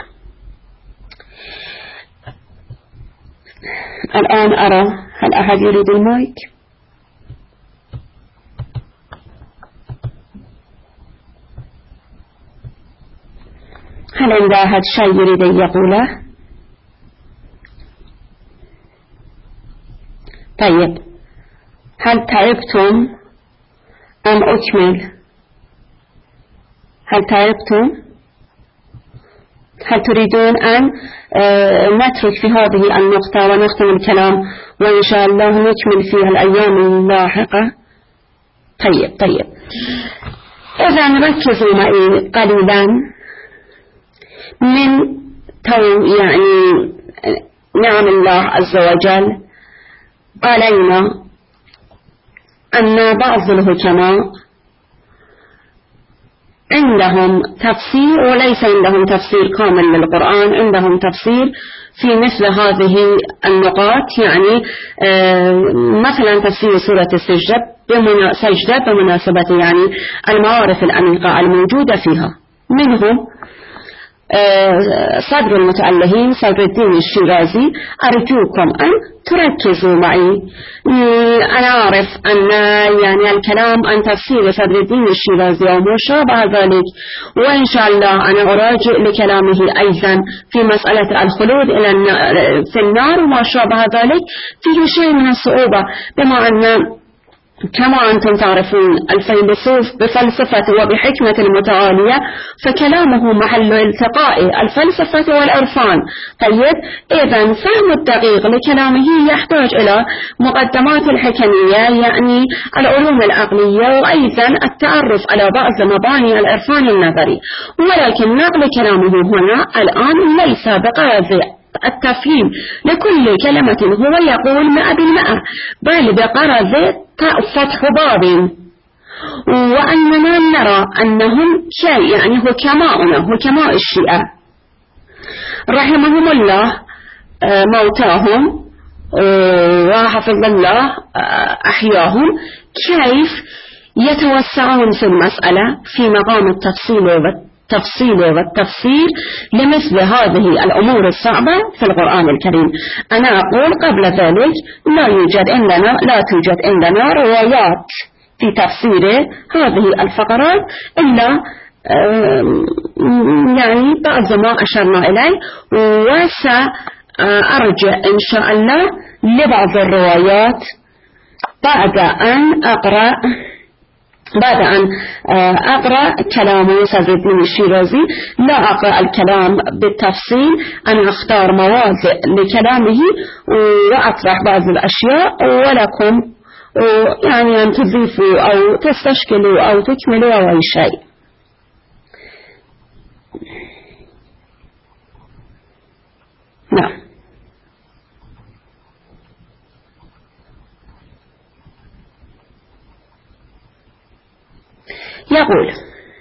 الآن أرى هل أحد يريد المايك؟ هل عند أحد شيء يريد أن يقوله؟ طيب، هل تعبتم أم أكمل؟ هل تعبتم؟ هل تريدون أن نترك في هذه النقطة ونختم الكلام وإن شاء الله نكمل فيها الأيام اللاحقة؟ طيب طيب إذا ركزوا معي قليلا من تو يعني نعم الله عز وجل علينا أن بعض الحكماء عندهم تفسير وليس عندهم تفسير كامل للقرآن، عندهم تفسير في مثل هذه النقاط، يعني مثلا تفسير سورة السجدة بمناسبة يعني المعارف العميقة الموجودة فيها. منهم صدر المتألهين صدر الدين الشيرازي. أرجوكم أن تركزوا معي. أنا أعرف أن يعني الكلام عن تفسير صدر الدين الشيرازي أو ما شابه ذلك، وإن شاء الله أنا أراجع لكلامه أيضا في مسألة الخلود إلى في النار وما شابه ذلك، فيه شيء من الصعوبة، بما أن كما أنتم تعرفون الفيلسوف بفلسفته وبحكمة المتعالية فكلامه محل التقاء الفلسفة والعرفان. طيب، إذن فهم الدقيق لكلامه يحتاج إلى مقدمات الحكمية يعني العلوم العقلية، وأيضا التعرف على بعض مباني العرفان النظري. ولكن نقل كلامه هنا الآن ليس بقاعدة التفهيم لكل كلمة هو يقول مئة بالمئة، بل بقرض فتح باب، وأننا نرى أنهم شيء يعني حكماؤنا حكماء الشيعة رحمهم الله موتاهم وحفظ الله أحياهم كيف يتوسعون في المسألة في مقام التفصيل والتفصيل التفصيل والتفسير لمثل هذه الأمور الصعبة في القرآن الكريم. أنا أقول قبل ذلك لا يوجد عندنا لا توجد عندنا روايات في تفسير هذه الفقرات إلا يعني بعض ما أشرنا إليه، وسأرجع إن شاء الله لبعض الروايات بعد أن أقرأ بعد أن أقرأ كلام صدر الدين الشيرازي. لا أقرأ الكلام بالتفصيل، أنا أختار مواضع لكلامه وأطرح بعض الأشياء، ولكم يعني أن تضيفوا أو تستشكلوا أو تكملوا أو أي شيء. نعم. يقول: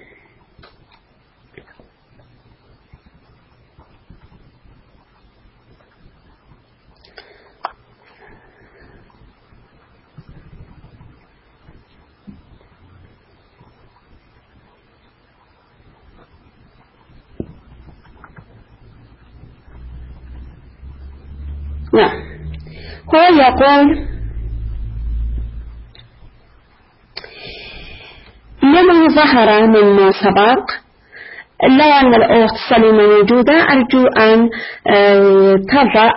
نعم، هو يقول: لما ظهر مما سبق، لا أن الأخت سليمة موجودة، أرجو أن تضع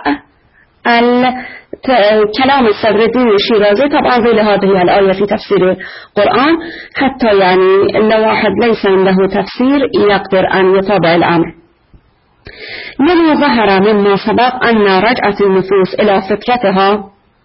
كلام صدر الدين الشيرازي طبعا غير هذه الآية في تفسير القرآن، حتى يعني لو واحد ليس عنده تفسير يقدر أن يتابع الأمر. لما ظهر مما سبق أن رجعة النفوس إلى فطرتها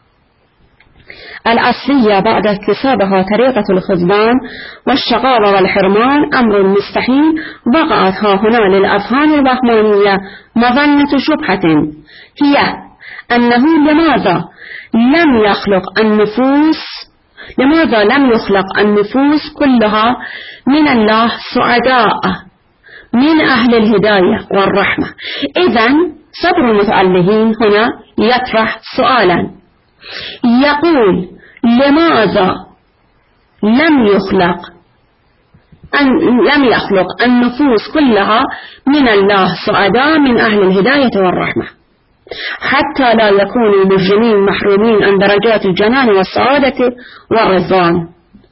الأصلية بعد اكتسابها طريقة الخذلان والشقاوة والحرمان أمر مستحيل، وقعت ها هنا للأذهان الوهمانية مظنة شبهة، هي أنه لماذا لم يخلق النفوس لماذا لم يخلق النفوس كلها من الله سعداء من أهل الهداية والرحمة. إذن صدر المتألهين هنا يطرح سؤالا، يقول: لماذا لم يخلق أن لم يخلق النفوس كلها من الله سعداء من أهل الهداية والرحمة، حتى لا يكونوا مجرمين محرومين عن درجات الجنان والسعادة والرضوان.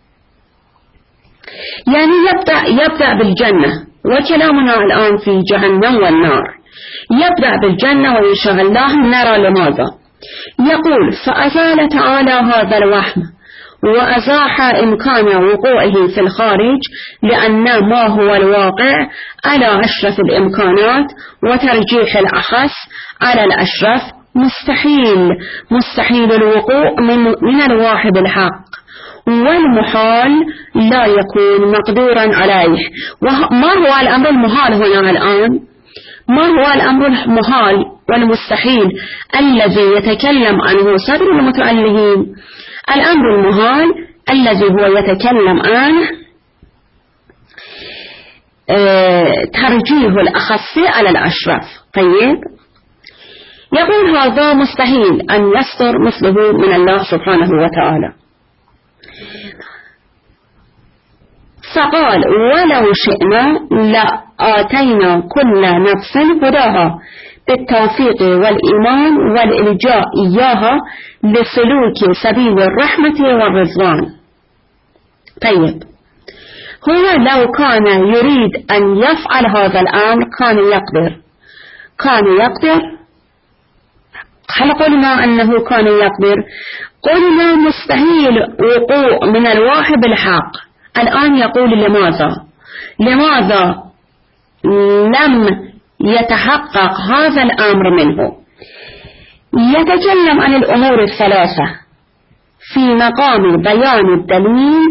يعني يبدأ, يبدأ بالجنة، وكلامنا الآن في جهنم والنار. يبدأ بالجنة ويشغل الله النار. لماذا؟ يقول: فأزال تعالى هذا الوهم وأزاح إمكان وقوعه في الخارج، لأن ما هو الواقع على أشرف الإمكانات وترجيح الأخص على الأشرف مستحيل مستحيل الوقوع من, من الواحد الحق، والمحال لا يكون مقدورا عليه. وما هو الأمر المحال هنا الآن؟ ما هو الأمر المحال والمستحيل الذي يتكلم عنه صدر المتألهين؟ الأمر المحال الذي هو يتكلم عنه اه ترجيح الأخص على الأشرف. طيب، يقول: هذا مستحيل أن يصدر مثله من الله سبحانه وتعالى. فقال: ولو شئنا لآتينا كل نفس هداها بالتوفيق والإيمان والإلجاء إياها لسلوك سبيل الرحمة والرضوان. طيب، هو لو كان يريد أن يفعل هذا الأمر كان يقدر كان يقدر هل قلنا أنه كان يقدر؟ قلنا مستحيل وقوع من الواحد الحق. الآن يقول: لماذا لماذا لم يتحقق هذا الأمر منه؟ يتكلم عن الأمور الثلاثة في مقام بيان الدليل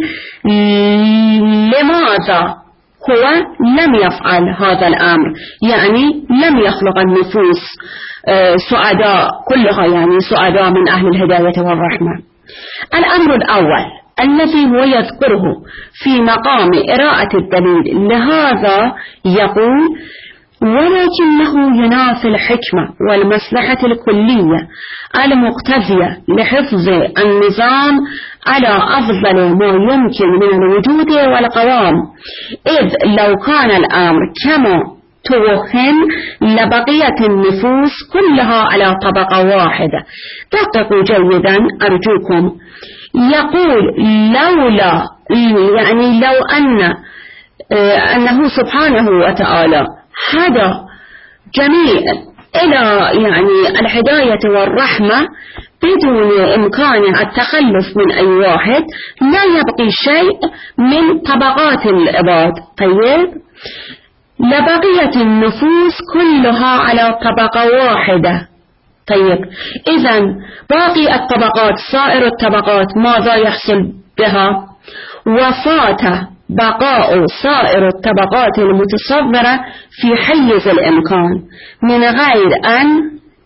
لماذا هو لم يفعل هذا الأمر، يعني لم يخلق النفوس سعداء كلها، يعني سعداء من أهل الهداية والرحمة. الأمر الأول الذي هو يذكره في مقام إراءة الدليل، لهذا يقول: ولكنه ينافي الحكمة والمصلحة الكلية المقتضية لحفظ النظام على أفضل ما يمكن من الوجود والقوام، إذ لو كان الأمر كما توهم لبقية النفوس كلها على طبقة واحدة. دققوا جيدا أرجوكم. يقول: لولا يعني لو أن أنه سبحانه وتعالى هدى جميع إلى يعني الهداية والرحمة بدون إمكان التخلف من أي واحد، لا يبقي شيء من طبقات العباد. طيب، لبقية النفوس كلها على طبقة واحدة. طيب، إذن باقي الطبقات سائر الطبقات ماذا يحصل بها؟ وفات بقاء سائر الطبقات المتصورة في حيز الإمكان من غير أن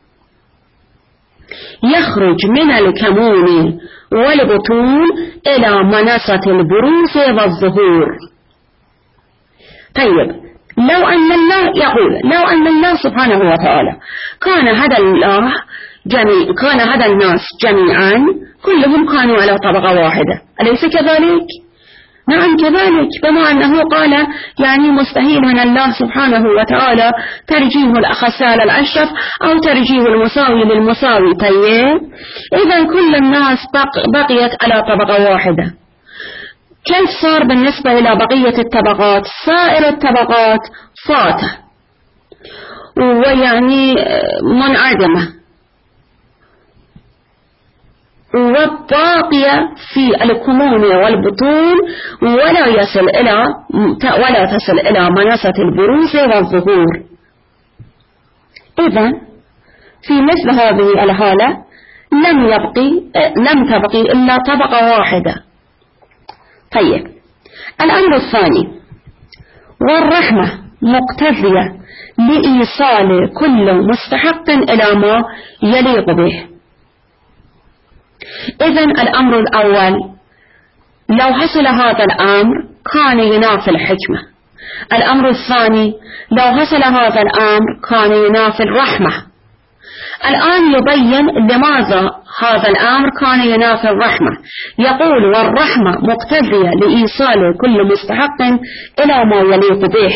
يخرج من الكمون والبطون إلى منصة البروز والظهور. طيب لو أن الله يقول لو أن الله سبحانه وتعالى كان هذا الله جميع كان هذا الناس جميعا كلهم كانوا على طبقة واحدة، أليس كذلك؟ نعم كذلك، بما أنه قال يعني مستحيل من الله سبحانه وتعالى ترجيه الأخص على الأشرف أو ترجيه المساوي للمساوي. طيب إذا كل الناس بقيت على طبقة واحدة، كيف صار بالنسبة إلى بقية الطبقات؟ سائر الطبقات فاتة ويعني منعدمة، والباقية في الكمون والبطون ولا يصل إلى ولا تصل إلى منصة البروز والظهور. إذن في مثل هذه الحالة لم يبقي لم تبقي إلا طبقة واحدة. طيب الأمر الثاني، والرحمة مقتضية لإيصال كل مستحق إلى ما يليق به. إذن الأمر الأول لو حصل هذا الأمر كان ينافي الحكمة. الأمر الثاني لو حصل هذا الأمر كان ينافي الرحمة. الآن يبين لماذا هذا الأمر كان ينافي الرحمة. يقول والرحمة مقتضية لإيصال كل مستحق إلى ما يليق به.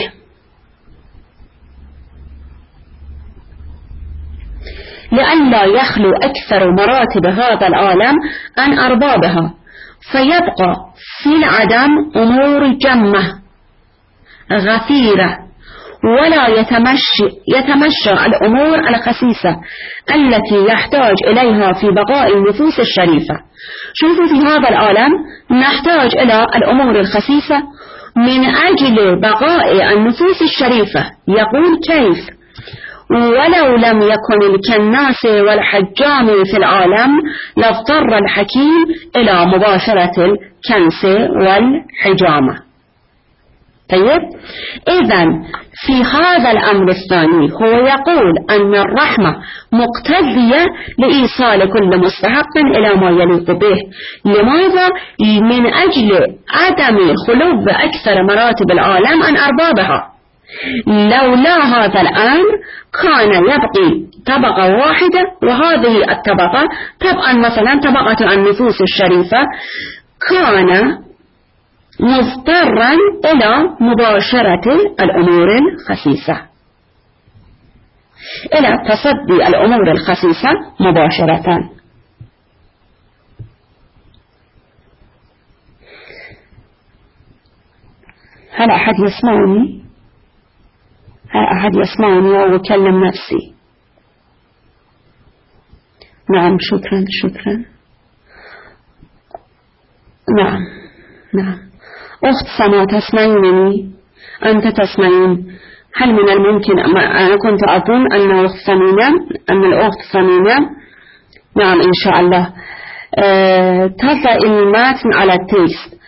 لئلا يخلو أكثر مراتب هذا العالم عن أربابها، فيبقى في العدم أمور جمة غفيرة، ولا يتمشى, يتمشى الأمور الخسيسة التي يحتاج إليها في بقاء النفوس الشريفة. شوفوا في هذا العالم نحتاج إلى الأمور الخسيسة من أجل بقاء النفوس الشريفة. يقول كيف؟ ولو لم يكن الكناس والحجام في العالم لاضطر الحكيم إلى مباشرة الكنس والحجامة. طيب إذن في هذا الأمر الثاني هو يقول أن الرحمة مقتضية لإيصال كل مستحق إلى ما يليق به. لماذا؟ من أجل عدم خلو أكثر مراتب العالم عن أربابها. لولا هذا الأمر كان يبقي طبقة واحدة، وهذه الطبقة طبعا مثلا طبقة النفوس الشريفة كان مضطرا إلى مباشرة الأمور الخسيسة، إلى تصدي الأمور الخسيسة مباشرة. هل أحد يسمعني؟ هل أحد يسمعني أو أكلم نفسي؟ نعم شكرا شكرا. نعم نعم أخت سما تسمعينني؟ أنت تسمعين؟ هل من الممكن، أنا كنت أظن أن أخت ثمينة أن الأخت ثمينة نعم إن شاء الله أه تضع المتن على التكست.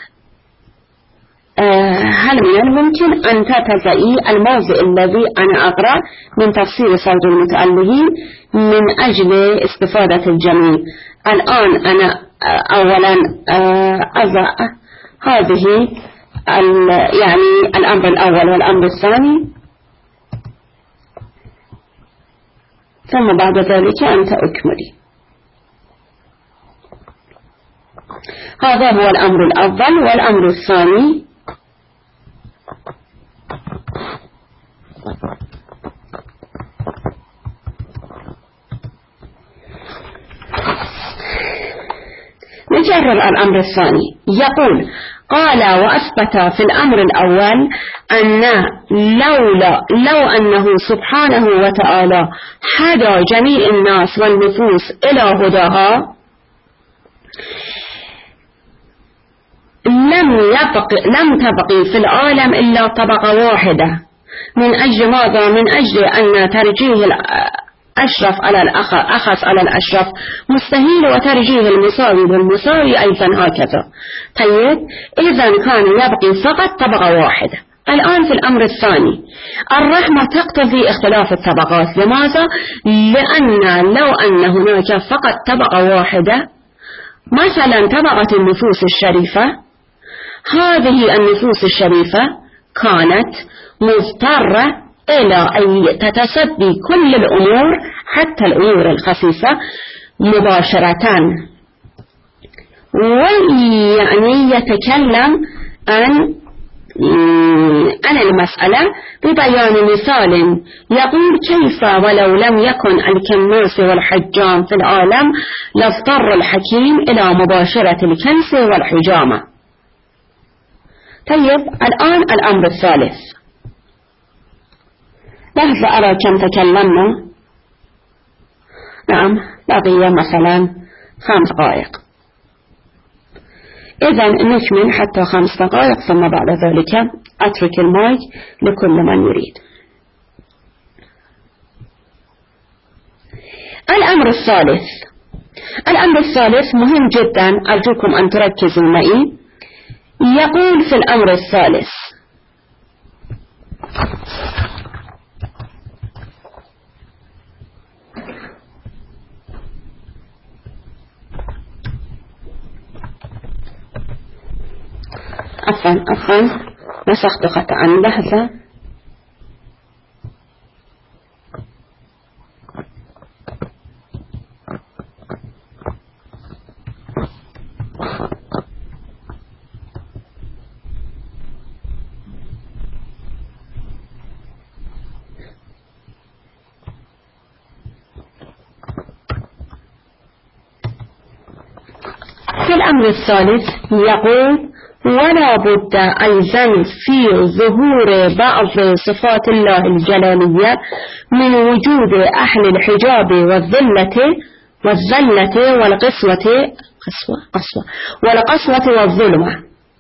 أه هل من الممكن أن تتضعي الموضع الذي أنا أقرأ من تفسير صوت المتألهين من أجل استفادة الجميع؟ الآن أنا أولا أضع هذه يعني الأمر الأول والأمر الثاني، ثم بعد ذلك أنت أكملي. هذا هو الأمر الأول. والأمر الثاني نجرر الأمر الثاني. يقول قال وأثبت في الأمر الأول أن لولا لو أنه سبحانه وتعالى هدى جميع الناس والنفوس إلى هداها لم يبق لم تبقي في العالم إلا طبقة واحدة. من أجل ماذا؟ من أجل أن ترجيه الأشرف على الأخص على الأشرف مستحيل، وترجيه المساوي بالمساوي أيضا هكذا. طيب إذا كان يبقي فقط طبقة واحدة. الآن في الأمر الثاني الرحمة تقتضي اختلاف الطبقات. لماذا؟ لأن لو أن هناك فقط طبقة واحدة، مثلا طبقة النفوس الشريفة، هذه النفوس الشريفة كانت مضطرة إلى أن تتصدي كل الأمور حتى الأمور الخفيفة مباشرة، ويعني يتكلم عن عن المسألة ببيان مثال يقول: كيف ولو لم يكن الكناس والحجام في العالم لاضطر الحكيم إلى مباشرة الكنس والحجامة. طيب، الآن الأمر الثالث. لحظة أرى كم تكلمنا. نعم، بقي مثلا خمس دقائق، إذا نكمل حتى خمس دقائق، ثم بعد ذلك أترك المايك لكل من يريد. الأمر الثالث الأمر الثالث مهم جدا، أرجوكم أن تركزوا معي. يقول في الأمر الثالث: عفوا عفوا مسخت خطأ، لحظة. في الأمر الثالث يقول: ولا بد أيضا في ظهور بعض صفات الله الجلالية من وجود أهل الحجاب والذلة والذلة والقسوة قسوة قسوة والقسوة والظلمة،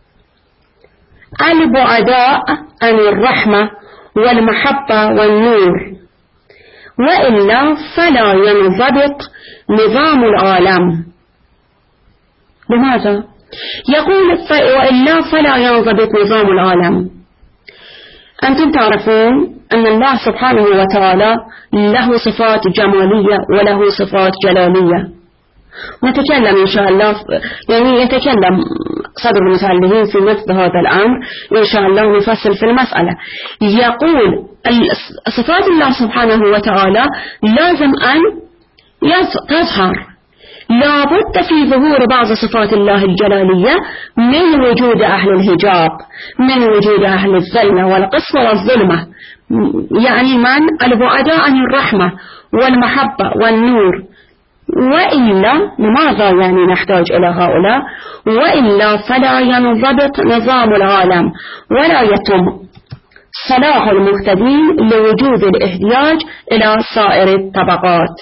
البعداء عن الرحمة والمحبة والنور، وإلا فلا ينضبط نظام العالم. لماذا؟ يقول: وإلا فلا ينضبط نظام العالم. أنتم تعرفون أن الله سبحانه وتعالى له صفات جمالية وله صفات جلالية، نتكلم إن شاء الله، يعني يتكلم صدر المتعلمين في مثل هذا الأمر إن شاء الله نفصل في المسألة. يقول: صفات الله سبحانه وتعالى لازم أن تظهر، لا بد في ظهور بعض صفات الله الجلالية من وجود أهل الحجاب، من وجود أهل الذلة والقسوة والظلمة، يعني من البعداء عن الرحمة والمحبة والنور. وإلا لماذا يعني نحتاج إلى هؤلاء؟ وإلا فلا ينضبط نظام العالم ولا يتم صلاح المهتدين لوجود الاحتياج إلى سائر الطبقات.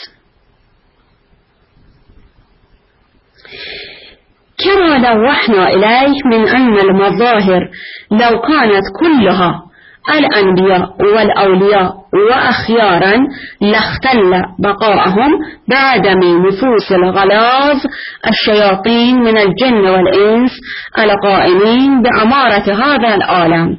كما لوحنا إليه من أن المظاهر لو كانت كلها الأنبياء والأولياء وأخيارا لاختل بقاءهم بعدم نفوس الغلاظ الشياطين من الجن والإنس القائمين بعمارة هذا العالم.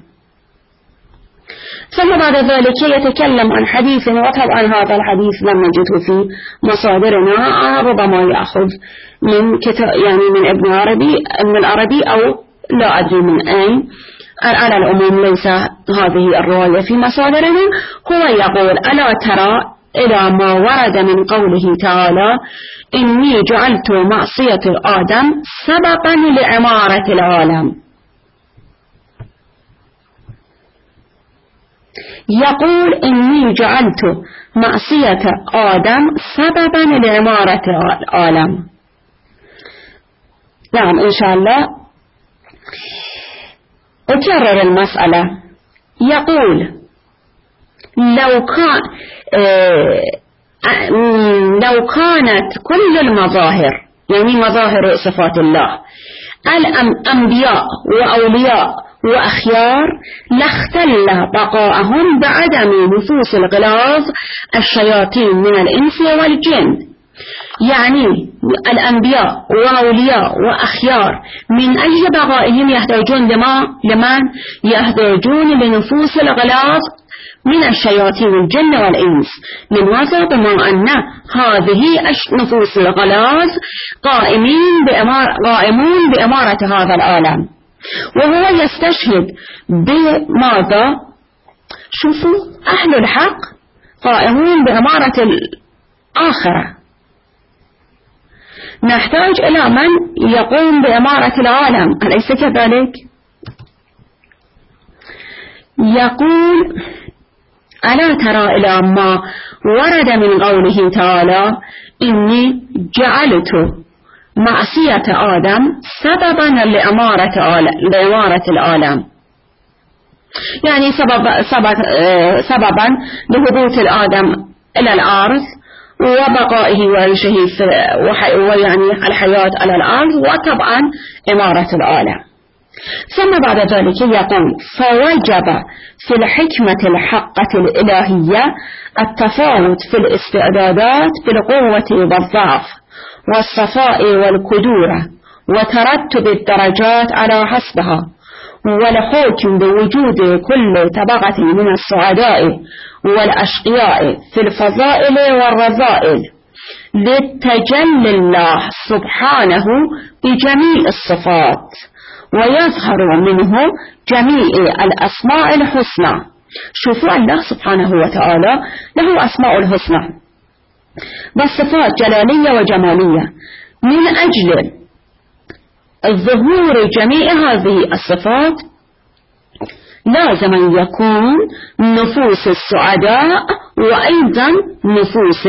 ثم بعد ذلك يتكلم عن حديث، وطبعا هذا الحديث لم نجده في مصادرنا، ربما يأخذ من كتاب يعني من ابن عربي ابن العربي أو لا أدري من أين. على العموم ليس هذه الرواية في مصادرنا. هو يقول: ألا ترى إلى ما ورد من قوله تعالى: إني جعلت معصية آدم سببا لعمارة العالم. يقول: إني جعلت معصية آدم سببا لعمارة العالم. نعم إن شاء الله أكرر المسألة. يقول: لو كان لو كانت كل المظاهر، يعني مظاهر صفات الله، الأنبياء وأولياء وأخيار، لاختل بقاءهم بعدم نفوس الغلاظ الشياطين من الإنس والجن. يعني الأنبياء وأولياء وأخيار من أي بقائهم يحتاجون لما لمن يحتاجون لنفوس الغلاظ من الشياطين الجن والإنس. لماذا؟ بما أن هذه نفوس الغلاظ قائمين بأمار قائمون بأمارة هذا العالم. وهو يستشهد بماذا؟ شوفوا أهل الحق قائمون بإمارة الآخرة، نحتاج إلى من يقوم بإمارة العالم، أليس كذلك؟ يقول: ألا ترى إلى ما ورد من قوله تعالى: إني جعلت معصية آدم سببا لإمارة لإمارة العالم، يعني سبب سبب سببا لهبوط الآدم إلى الأرض وبقائه وعيشه ويعني الحياة على الأرض، وطبعا إمارة العالم. ثم بعد ذلك يقول: فوجب في الحكمة الحقة الإلهية التفاوت في الاستعدادات بالقوة والضعف والصفاء والكدورة وترتب الدرجات على حسبها، والحكم بوجود كل طبقة من السعداء والأشقياء في الفضائل والرذائل لتجلي الله سبحانه بجميع الصفات ويظهر منه جميع الأسماء الحسنى. شوفوا الله سبحانه وتعالى له أسماء الحسنى بصفات جلالية وجمالية، من أجل الظهور جميع هذه الصفات لازم أن يكون نفوس السعداء وأيضا نفوس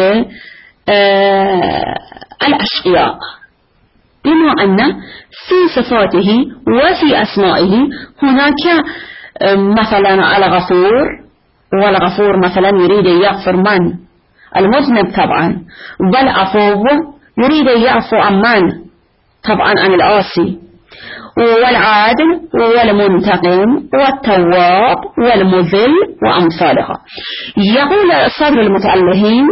آه الأشقياء، بما أن في صفاته وفي أسمائه هناك مثلا الغفور، والغفور مثلا يريد يغفر من؟ المذنب طبعا، والعفو يريد يعفو عن من؟ طبعا عن العاصي، والعادل والمنتقم والتواب والمذل وأمثالها. يقول صدر المتألهين: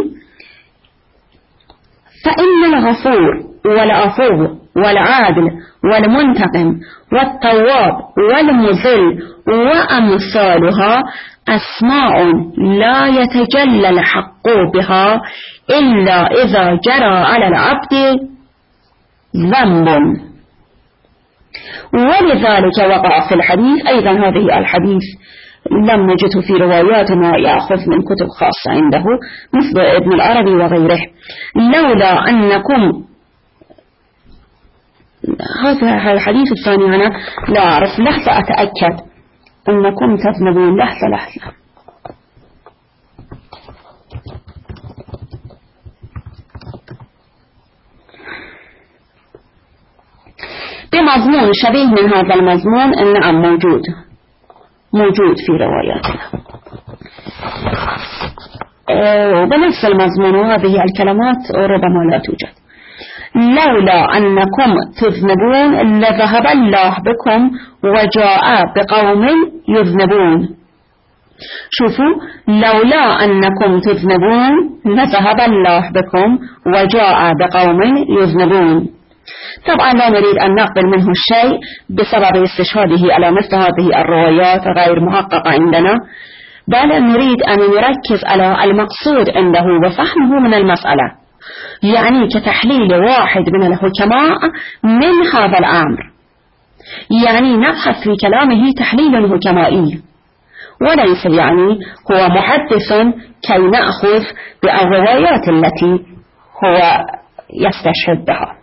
فإن الغفور والعفو والعادل والمنتقم والتواب والمذل وأمثالها أسماء لا يتجلى الحق بها إلا إذا جرى على العبد ذنب، ولذلك وقع في الحديث أيضا. هذه الحديث لم نجده في روايات ما يأخذ من كتب خاصة عنده مثل ابن العربي وغيره: لولا أنكم، هذا الحديث الثاني أنا لا أعرف، لحظة أتأكد أنكم تذنبون، لحظة لحظة بمضمون شبيه من هذا المضمون. نعم موجود موجود في رواياتنا أه بنفس المضمون، وهذه الكلمات ربما لا توجد. لولا أنكم تذنبون لذهب الله بكم وجاء بقوم يذنبون. شوفوا: لولا أنكم تذنبون لذهب الله بكم وجاء بقوم يذنبون. طبعا لا نريد أن نقبل منه الشيء بسبب استشهاده على مثل هذه الروايات غير محققة عندنا، بل نريد أن نركز على المقصود عنده وفهمه من المسألة، يعني كتحليل واحد من الحكماء من هذا الأمر، يعني نبحث في كلامه تحليل حكمائي، وليس يعني هو محدث كي نأخذ بالروايات التي هو يستشهد بها.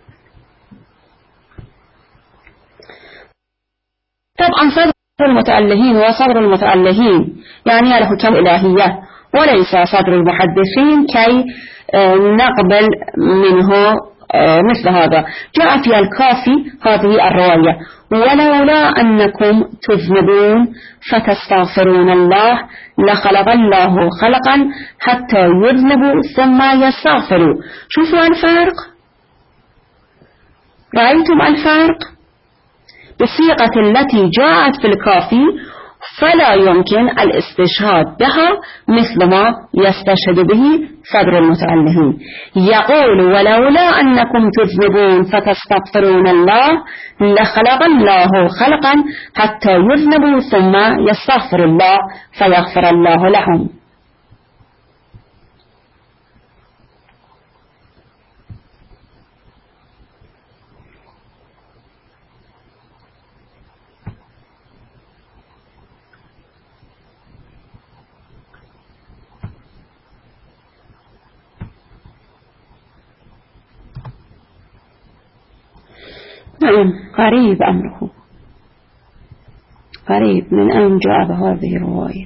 طبعا صدر المتألهين وصدر المتألهين يعني الحكم الإلهية، وليس صدر المحدثين كي نقبل منه مثل هذا. جاء في الكافي هذه الرواية: ولولا أنكم تذنبون فتستغفرون الله لخلق الله خلقا حتى يذنبوا ثم يستغفروا. شوفوا الفرق، رأيتم الفرق؟ بالصيغة التي جاءت في الكافي فلا يمكن الاستشهاد بها مثل ما يستشهد به صدر المتألهين. يقول: ولولا أنكم تذنبون فتستغفرون الله لخلق الله خلقا حتى يذنبوا ثم يستغفر الله فيغفر الله لهم. نعم غريب أمره، غريب. من أين جاء بهذه الرواية؟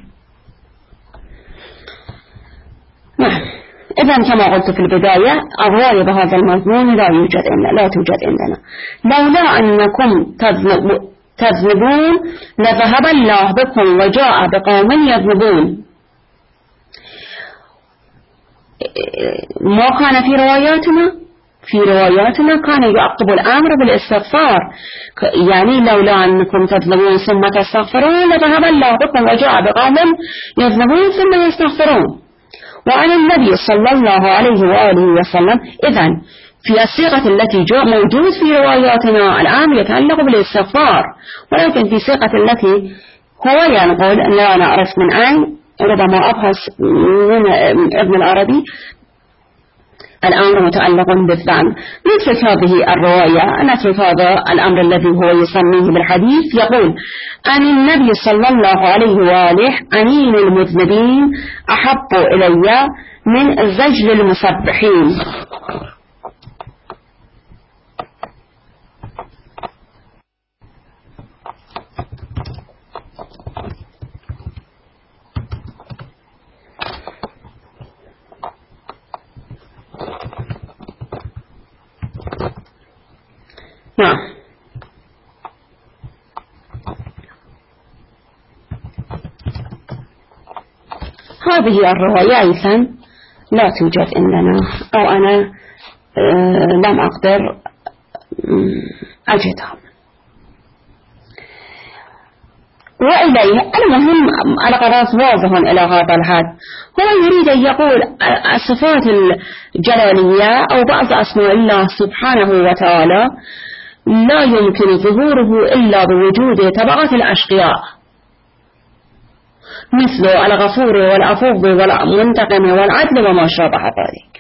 نعم. إذن كما قلت في البداية الرواية بهذا المضمون لا يوجد إلا لا توجد عندنا. لولا أنكم تذنبون لذهب الله بكم وجاء بقوم يذنبون، ما كان في رواياتنا في رواياتنا كان يعقب الأمر بالاستغفار، يعني لولا أنكم تذنبون ثم تستغفرون لذهب الله بكم وجاء بقوم يذنبون ثم يستغفرون. وعن النبي صلى الله عليه وآله وسلم إذن في الصيغة التي جاء موجود في رواياتنا الآن يتعلق بالاستغفار، ولكن في صيغة التي هو ينقل لا نعرف من أين، ربما أبحث من ابن العربي، الأمر متعلق بالذنب. نترك هذه الرواية، نترك هذا الأمر الذي هو يسميه بالحديث. يقول عن النبي صلى الله عليه وآله أنين المذنبين أحب إلي من زجل المسبحين. نعم. هذه الرواية أيضا لا توجد عندنا، أو أنا آه لم أقدر أجدها. وإليه المهم القراءة واضح إلى هذا الحد، هو يريد أن يقول الصفات الجلالية أو بعض أسماء الله سبحانه وتعالى لا يمكن ظهوره إلا بوجود طبقات الأشقياء، مثل الغفور والعفو والمنتقم والعدل وما شابه ذلك.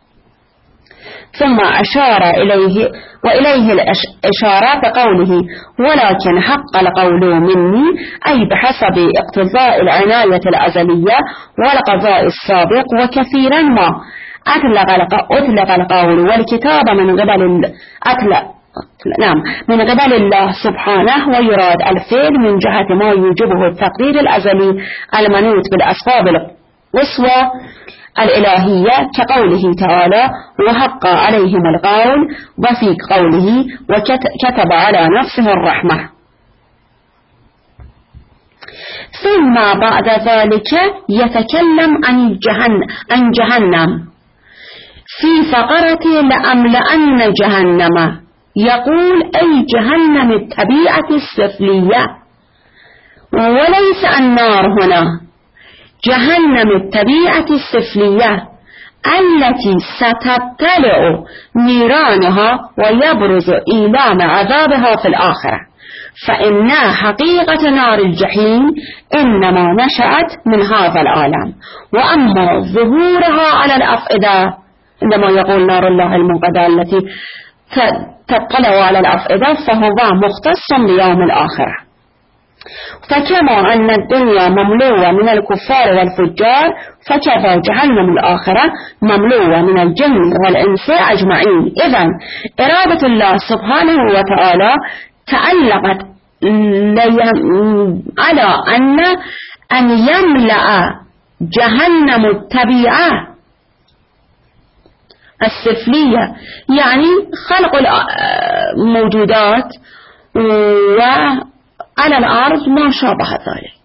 ثم أشار إليه وإليه الإشارة بقوله ولكن حق القول مني، أي بحسب اقتضاء العناية الأزلية والقضاء السابق، وكثيرا ما أطلق القول والكتاب من قبل أطلق نعم من قبل الله سبحانه، ويراد الفعل من جهة ما يوجبه التقدير الأزلي المنوط بالأسباب القصوى الإلهية، كقوله تعالى وحق عليهم القول، وفي قوله وكتب على نفسه الرحمة. ثم بعد ذلك يتكلم عن جهنم, عن جهنم في فقرة لأملأن جهنم، يقول أي جهنم الطبيعة السفلية، وليس النار هنا، جهنم الطبيعة السفلية التي ستطلع نيرانها ويبرز إيلام عذابها في الآخرة، فإن حقيقة نار الجحيم إنما نشأت من هذا العالم، وأما ظهورها على الأفئدة عندما يقول نار الله الموقدة التي تطلع على الأفئدة فهو مختص بيوم الآخرة. فكما أن الدنيا مملوءة من الكفار والفجار، فكذا جهنم الآخرة مملوءة من الجن والإنس أجمعين. إذن إرادة الله سبحانه وتعالى تعلقت على أن أن يملأ جهنم الطبيعة السفلية، يعني خلق الموجودات وعلى الأرض ما شابه ذلك،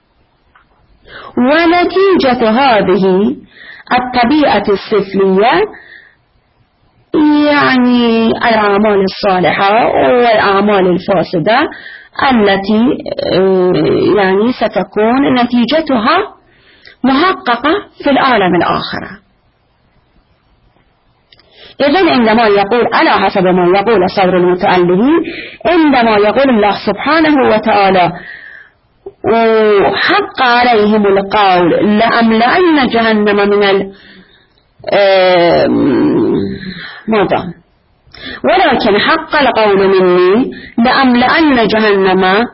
ونتيجة هذه الطبيعة السفلية يعني الأعمال الصالحة والأعمال الفاسدة التي يعني ستكون نتيجتها محققة في العالم الآخرة. إذن عندما يقول على حسب ما يقول صدر المتألهين، عندما يقول الله سبحانه وتعالى وحق عليهم القول لأملأن جهنم من ال ماذا ولكن حق القول مني لأملأن جهنم.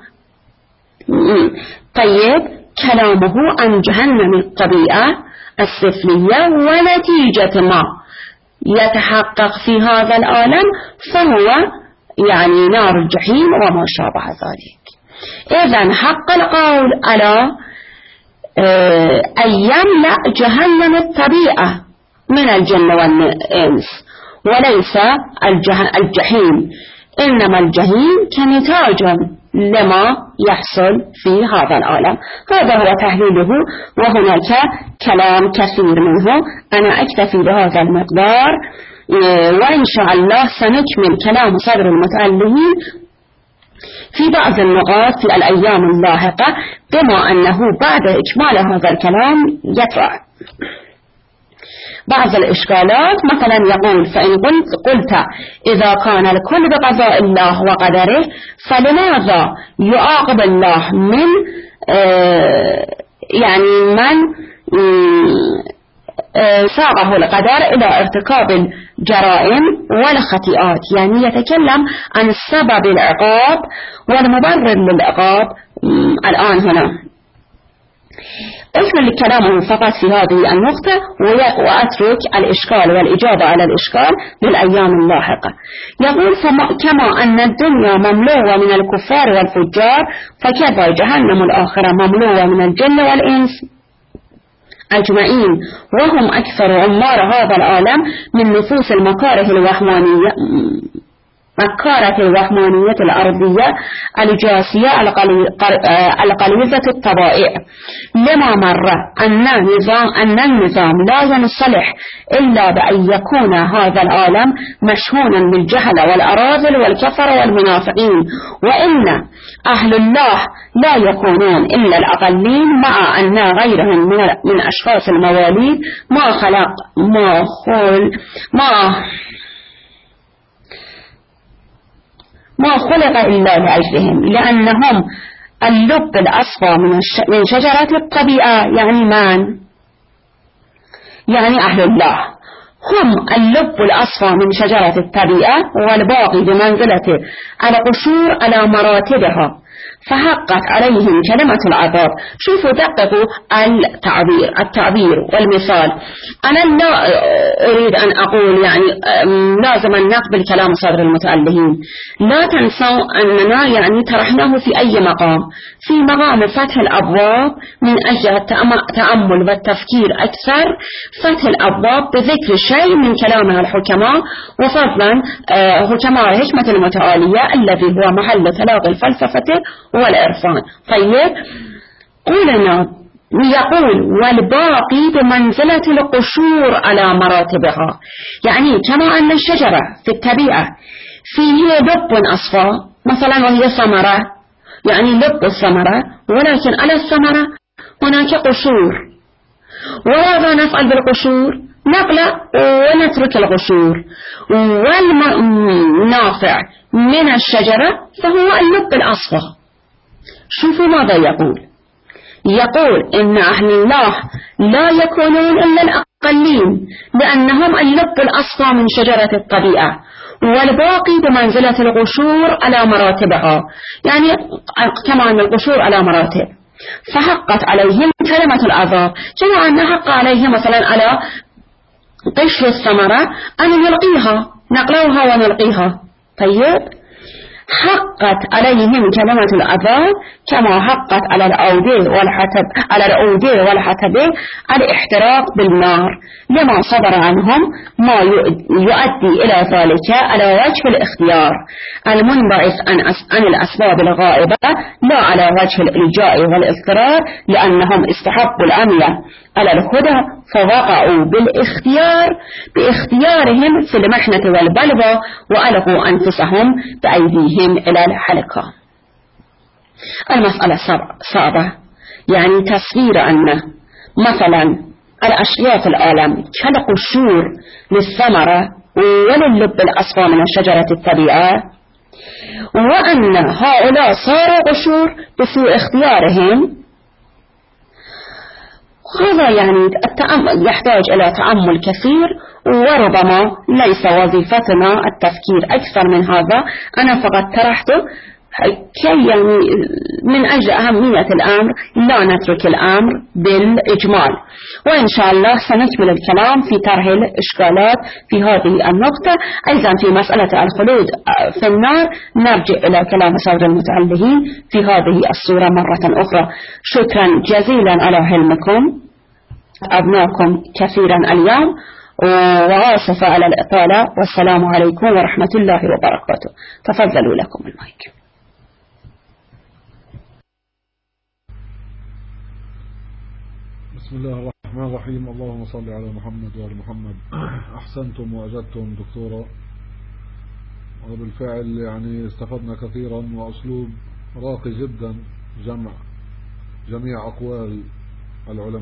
طيب كلامه عن جهنم الطبيعة السفلية ونتيجة ما يتحقق في هذا العالم، فهو يعني نار الجحيم وما شابه ذلك. إذن حق القول على أن يملأ جهنم الطبيعة من الجن والإنس وليس الجحيم، إنما الجحيم كنتاج لما يحصل في هذا العالم. هذا هو تحليله، وهناك كلام كثير منه. أنا أكتفي بهذا المقدار، وإن شاء الله سنكمل كلام صدر المتألهين في بعض النقاط في الأيام اللاحقة، بما أنه بعد إكمال هذا الكلام يطرح بعض الإشكالات. مثلا يقول: فإن قلت, قلت إذا كان الكل بقضاء الله وقدره فلماذا يعاقب الله من آه يعني من آه ساقه القدر إلى ارتكاب الجرائم والخطيئات؟ يعني يتكلم عن سبب العقاب والمبرر للعقاب الآن هنا. أكمل كلامه فقط في هذه النقطة وأترك الإشكال والإجابة على الإشكال للأيام اللاحقة. يقول: كما أن الدنيا مملوءة من الكفار والفجار فكذا جهنم الآخرة مملوءة من الجن والإنس أجمعين، وهم أكثر عمار هذا العالم من نفوس المكاره الوهمانية مكارة الوهمانية الأرضية الجاسية القليزة الطبائع. لما مر أن النظام, أن النظام لا ينصلح إلا بأن يكون هذا العالم مشهونا بالجهل والأراذل والكفر والمنافقين، وإن أهل الله لا يكونون إلا الأقلين، مع أن غيرهم من, من أشخاص المواليد ما خلق ما خل ما ما خلق إلا لأجلهم، لأنهم اللب الأصفى من شجرة الطبيعة. يعني من؟ يعني أهل الله هم اللب الأصفى من شجرة الطبيعة، والباقي بمنزلة على قشور على مراتبها، فحقت عليهم كلمة العذاب. شوفوا دققوا التعبير التعبير والمثال. أنا لا أريد أن أقول يعني لازم أن نقبل كلام صدر المتألهين. لا تنسوا أننا يعني طرحناه في أي مقام، في مقام فتح الأبواب من أجل التأمل والتفكير أكثر، فتح الأبواب بذكر شيء من كلام الحكماء، وفضلا حكماء الحكمة المتعالية الذي هو محل تلاقي الفلسفة والإرفان. طيب قولنا يقول: والباقي بمنزلة القشور على مراتبها. يعني كما أن الشجرة في الطبيعة فيه لب أصفى مثلا وهي ثمرة، يعني لب الثمرة، ولكن على الثمرة هناك قشور. وماذا نفعل بالقشور؟ نقلع ونترك القشور، والنافع من الشجرة فهو اللب الأصفى. شوفوا ماذا يقول. يقول إن أهل الله لا يكونون إلا الأقلين، لأنهم اللب الأصفى من شجرة الطبيعة، والباقي بمنزلة القشور على مراتبها. يعني كما أن القشور على مراتب، فحقت عليهم كلمة العذاب، كما أن حق عليهم مثلا على قشر الثمرة أن نلقيها، نقلوها ونلقيها. طيب حقت عليهم كلمة العذاب كما حقت على الأودية والحتب على الأودية والحتب الاحتراق بالنار، لما صدر عنهم ما يؤدي إلى ذلك على وجه الاختيار المنبعث عن الأسباب الغائبة، لا على وجه الإلجاء والاضطرار، لأنهم استحقوا العمية على الهدى فوقعوا بالاختيار باختيارهم في المحنة والبلوى، وألقوا أنفسهم بأيديهم إلى الحلقة. المسألة صعبة، يعني تصوير أن مثلا الأشياء في العالم كالقشور للثمرة وللب الأصفى من شجرة الطبيعة، وأن هؤلاء صاروا قشور بسوء اختيارهم. هذا يعني يحتاج إلى تأمل كثير، وربما ليس وظيفتنا التفكير أكثر من هذا. أنا فقط طرحته كي يعني من أجل أهمية الأمر لا نترك الأمر بالإجمال، وإن شاء الله سنكمل الكلام في طرح الإشكالات في هذه النقطة. أيضا في مسألة الخلود في النار نرجع إلى كلام سائر المتعلمين في هذه الصورة مرة أخرى. شكرا جزيلا على علمكم، أبناكم كثيرا اليوم وآسف على الإطالة، والسلام عليكم ورحمة الله وبركاته. تفضلوا لكم المايك. بسم الله الرحمن الرحيم. اللهم صل على محمد وعلى محمد. أحسنتم وأجدتم دكتورة، وبالفعل يعني استفدنا كثيرا، وأسلوب راقي جدا جمع جميع أقوال العلماء.